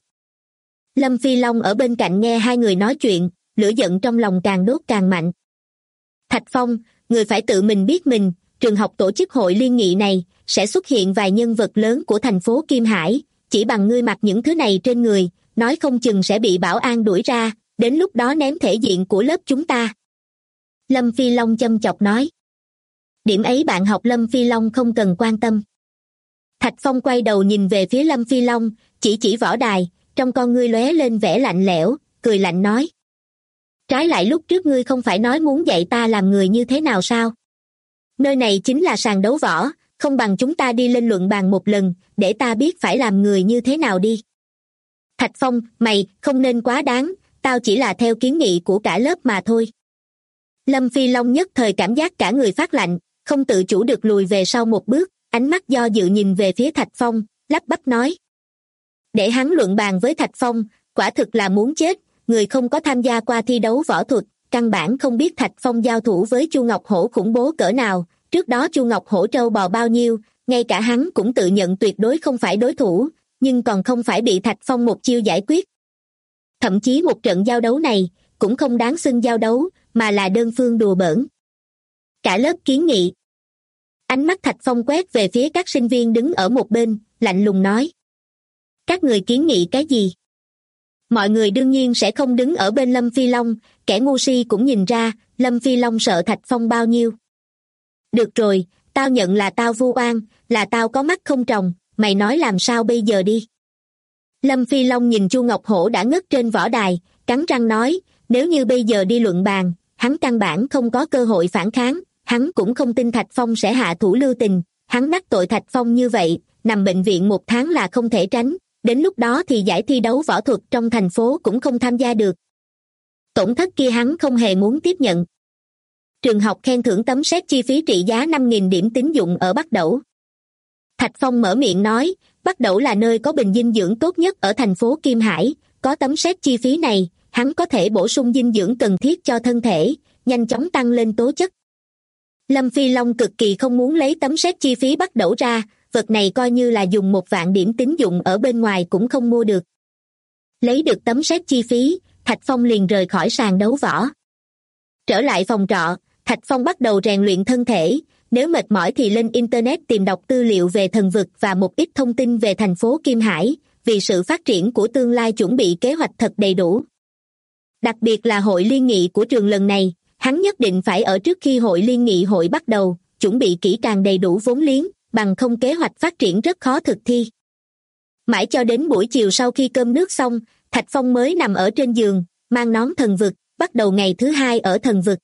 Lâm Phi Long ở bên cạnh nghe hai người nói chuyện, lửa giận trong lòng càng đốt càng mạnh. Thạch Phong, người phải tự mình biết mình, trường học tổ chức hội liên nghị này, sẽ xuất hiện vài nhân vật lớn của thành phố Kim Hải, chỉ bằng ngươi mặc những thứ này trên người, nói không chừng sẽ bị bảo an đuổi ra, đến lúc đó ném thể diện của lớp chúng ta. Lâm Phi Long châm chọc nói. Điểm ấy bạn học Lâm Phi Long không cần quan tâm. Thạch Phong quay đầu nhìn về phía Lâm Phi Long, chỉ võ đài, trong con ngươi lóe lên vẻ lạnh lẽo, cười lạnh nói. Trái lại lúc trước ngươi không phải nói muốn dạy ta làm người như thế nào sao? Nơi này chính là sàn đấu võ, không bằng chúng ta đi lên luận bàn một lần, để ta biết phải làm người như thế nào đi. Thạch Phong, mày, không nên quá đáng, tao chỉ là theo kiến nghị của cả lớp mà thôi. Lâm Phi Long nhất thời cảm giác cả người phát lạnh, không tự chủ được lùi về sau một bước, ánh mắt do dự nhìn về phía Thạch Phong, lắp bắp nói. Để hắn luận bàn với Thạch Phong, quả thực là muốn chết, người không có tham gia qua thi đấu võ thuật, căn bản không biết Thạch Phong giao thủ với Chu Ngọc Hổ khủng bố cỡ nào, trước đó Chu Ngọc Hổ trâu bò bao nhiêu, ngay cả hắn cũng tự nhận tuyệt đối không phải đối thủ, nhưng còn không phải bị Thạch Phong một chiêu giải quyết. Thậm chí một trận giao đấu này, cũng không đáng xưng giao đấu, mà là đơn phương đùa bỡn. Cả lớp kiến nghị. Ánh mắt Thạch Phong quét về phía các sinh viên đứng ở một bên, lạnh lùng nói. Các người kiến nghị cái gì? Mọi người đương nhiên sẽ không đứng ở bên Lâm Phi Long, kẻ ngu si cũng nhìn ra, Lâm Phi Long sợ Thạch Phong bao nhiêu. Được rồi, tao nhận là tao vu oan, là tao có mắt không tròng, mày nói làm sao bây giờ đi. Lâm Phi Long nhìn Chu Ngọc Hổ đã ngất trên võ đài, cắn răng nói, nếu như bây giờ đi luận bàn, hắn căn bản không có cơ hội phản kháng, hắn cũng không tin Thạch Phong sẽ hạ thủ lưu tình, hắn đắc tội Thạch Phong như vậy, nằm bệnh viện 1 tháng là không thể tránh, đến lúc đó thì giải thi đấu võ thuật trong thành phố cũng không tham gia được. Tổn thất kia hắn không hề muốn tiếp nhận. Trường học khen thưởng tấm séc chi phí trị giá 5.000 điểm tín dụng ở Bắc Đẩu. Thạch Phong mở miệng nói, Bắc Đẩu là nơi có bình dinh dưỡng tốt nhất ở thành phố Kim Hải, có tấm séc chi phí này, hắn có thể bổ sung dinh dưỡng cần thiết cho thân thể, nhanh chóng tăng lên tố chất. Lâm Phi Long cực kỳ không muốn lấy tấm séc chi phí Bắc Đẩu ra, vật này coi như là dùng 1 vạn điểm tín dụng ở bên ngoài cũng không mua được. Lấy được tấm séc chi phí, Thạch Phong liền rời khỏi sàn đấu võ. Trở lại phòng trọ, Thạch Phong bắt đầu rèn luyện thân thể, nếu mệt mỏi thì lên Internet tìm đọc tư liệu về thần vực và một ít thông tin về thành phố Kim Hải, vì sự phát triển của tương lai chuẩn bị kế hoạch thật đầy đủ. Đặc biệt là hội liên nghị của trường lần này, hắn nhất định phải ở trước khi hội liên nghị hội bắt đầu, chuẩn bị kỹ càng đầy đủ vốn liếng, bằng không kế hoạch phát triển rất khó thực thi. Mãi cho đến buổi chiều sau khi cơm nước xong, Thạch Phong mới nằm ở trên giường, mang nón thần vực, bắt đầu ngày thứ 2 ở thần vực.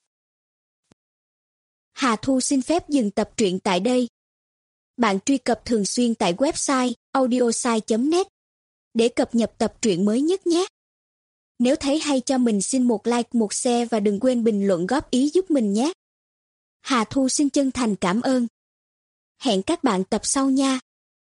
Hà Thu xin phép dừng tập truyện tại đây. Bạn truy cập thường xuyên tại website audiosai.net để cập nhật tập truyện mới nhất nhé. Nếu thấy hay cho mình xin một like, một share và đừng quên bình luận góp ý giúp mình nhé. Hà Thu xin chân thành cảm ơn. Hẹn các bạn tập sau nha.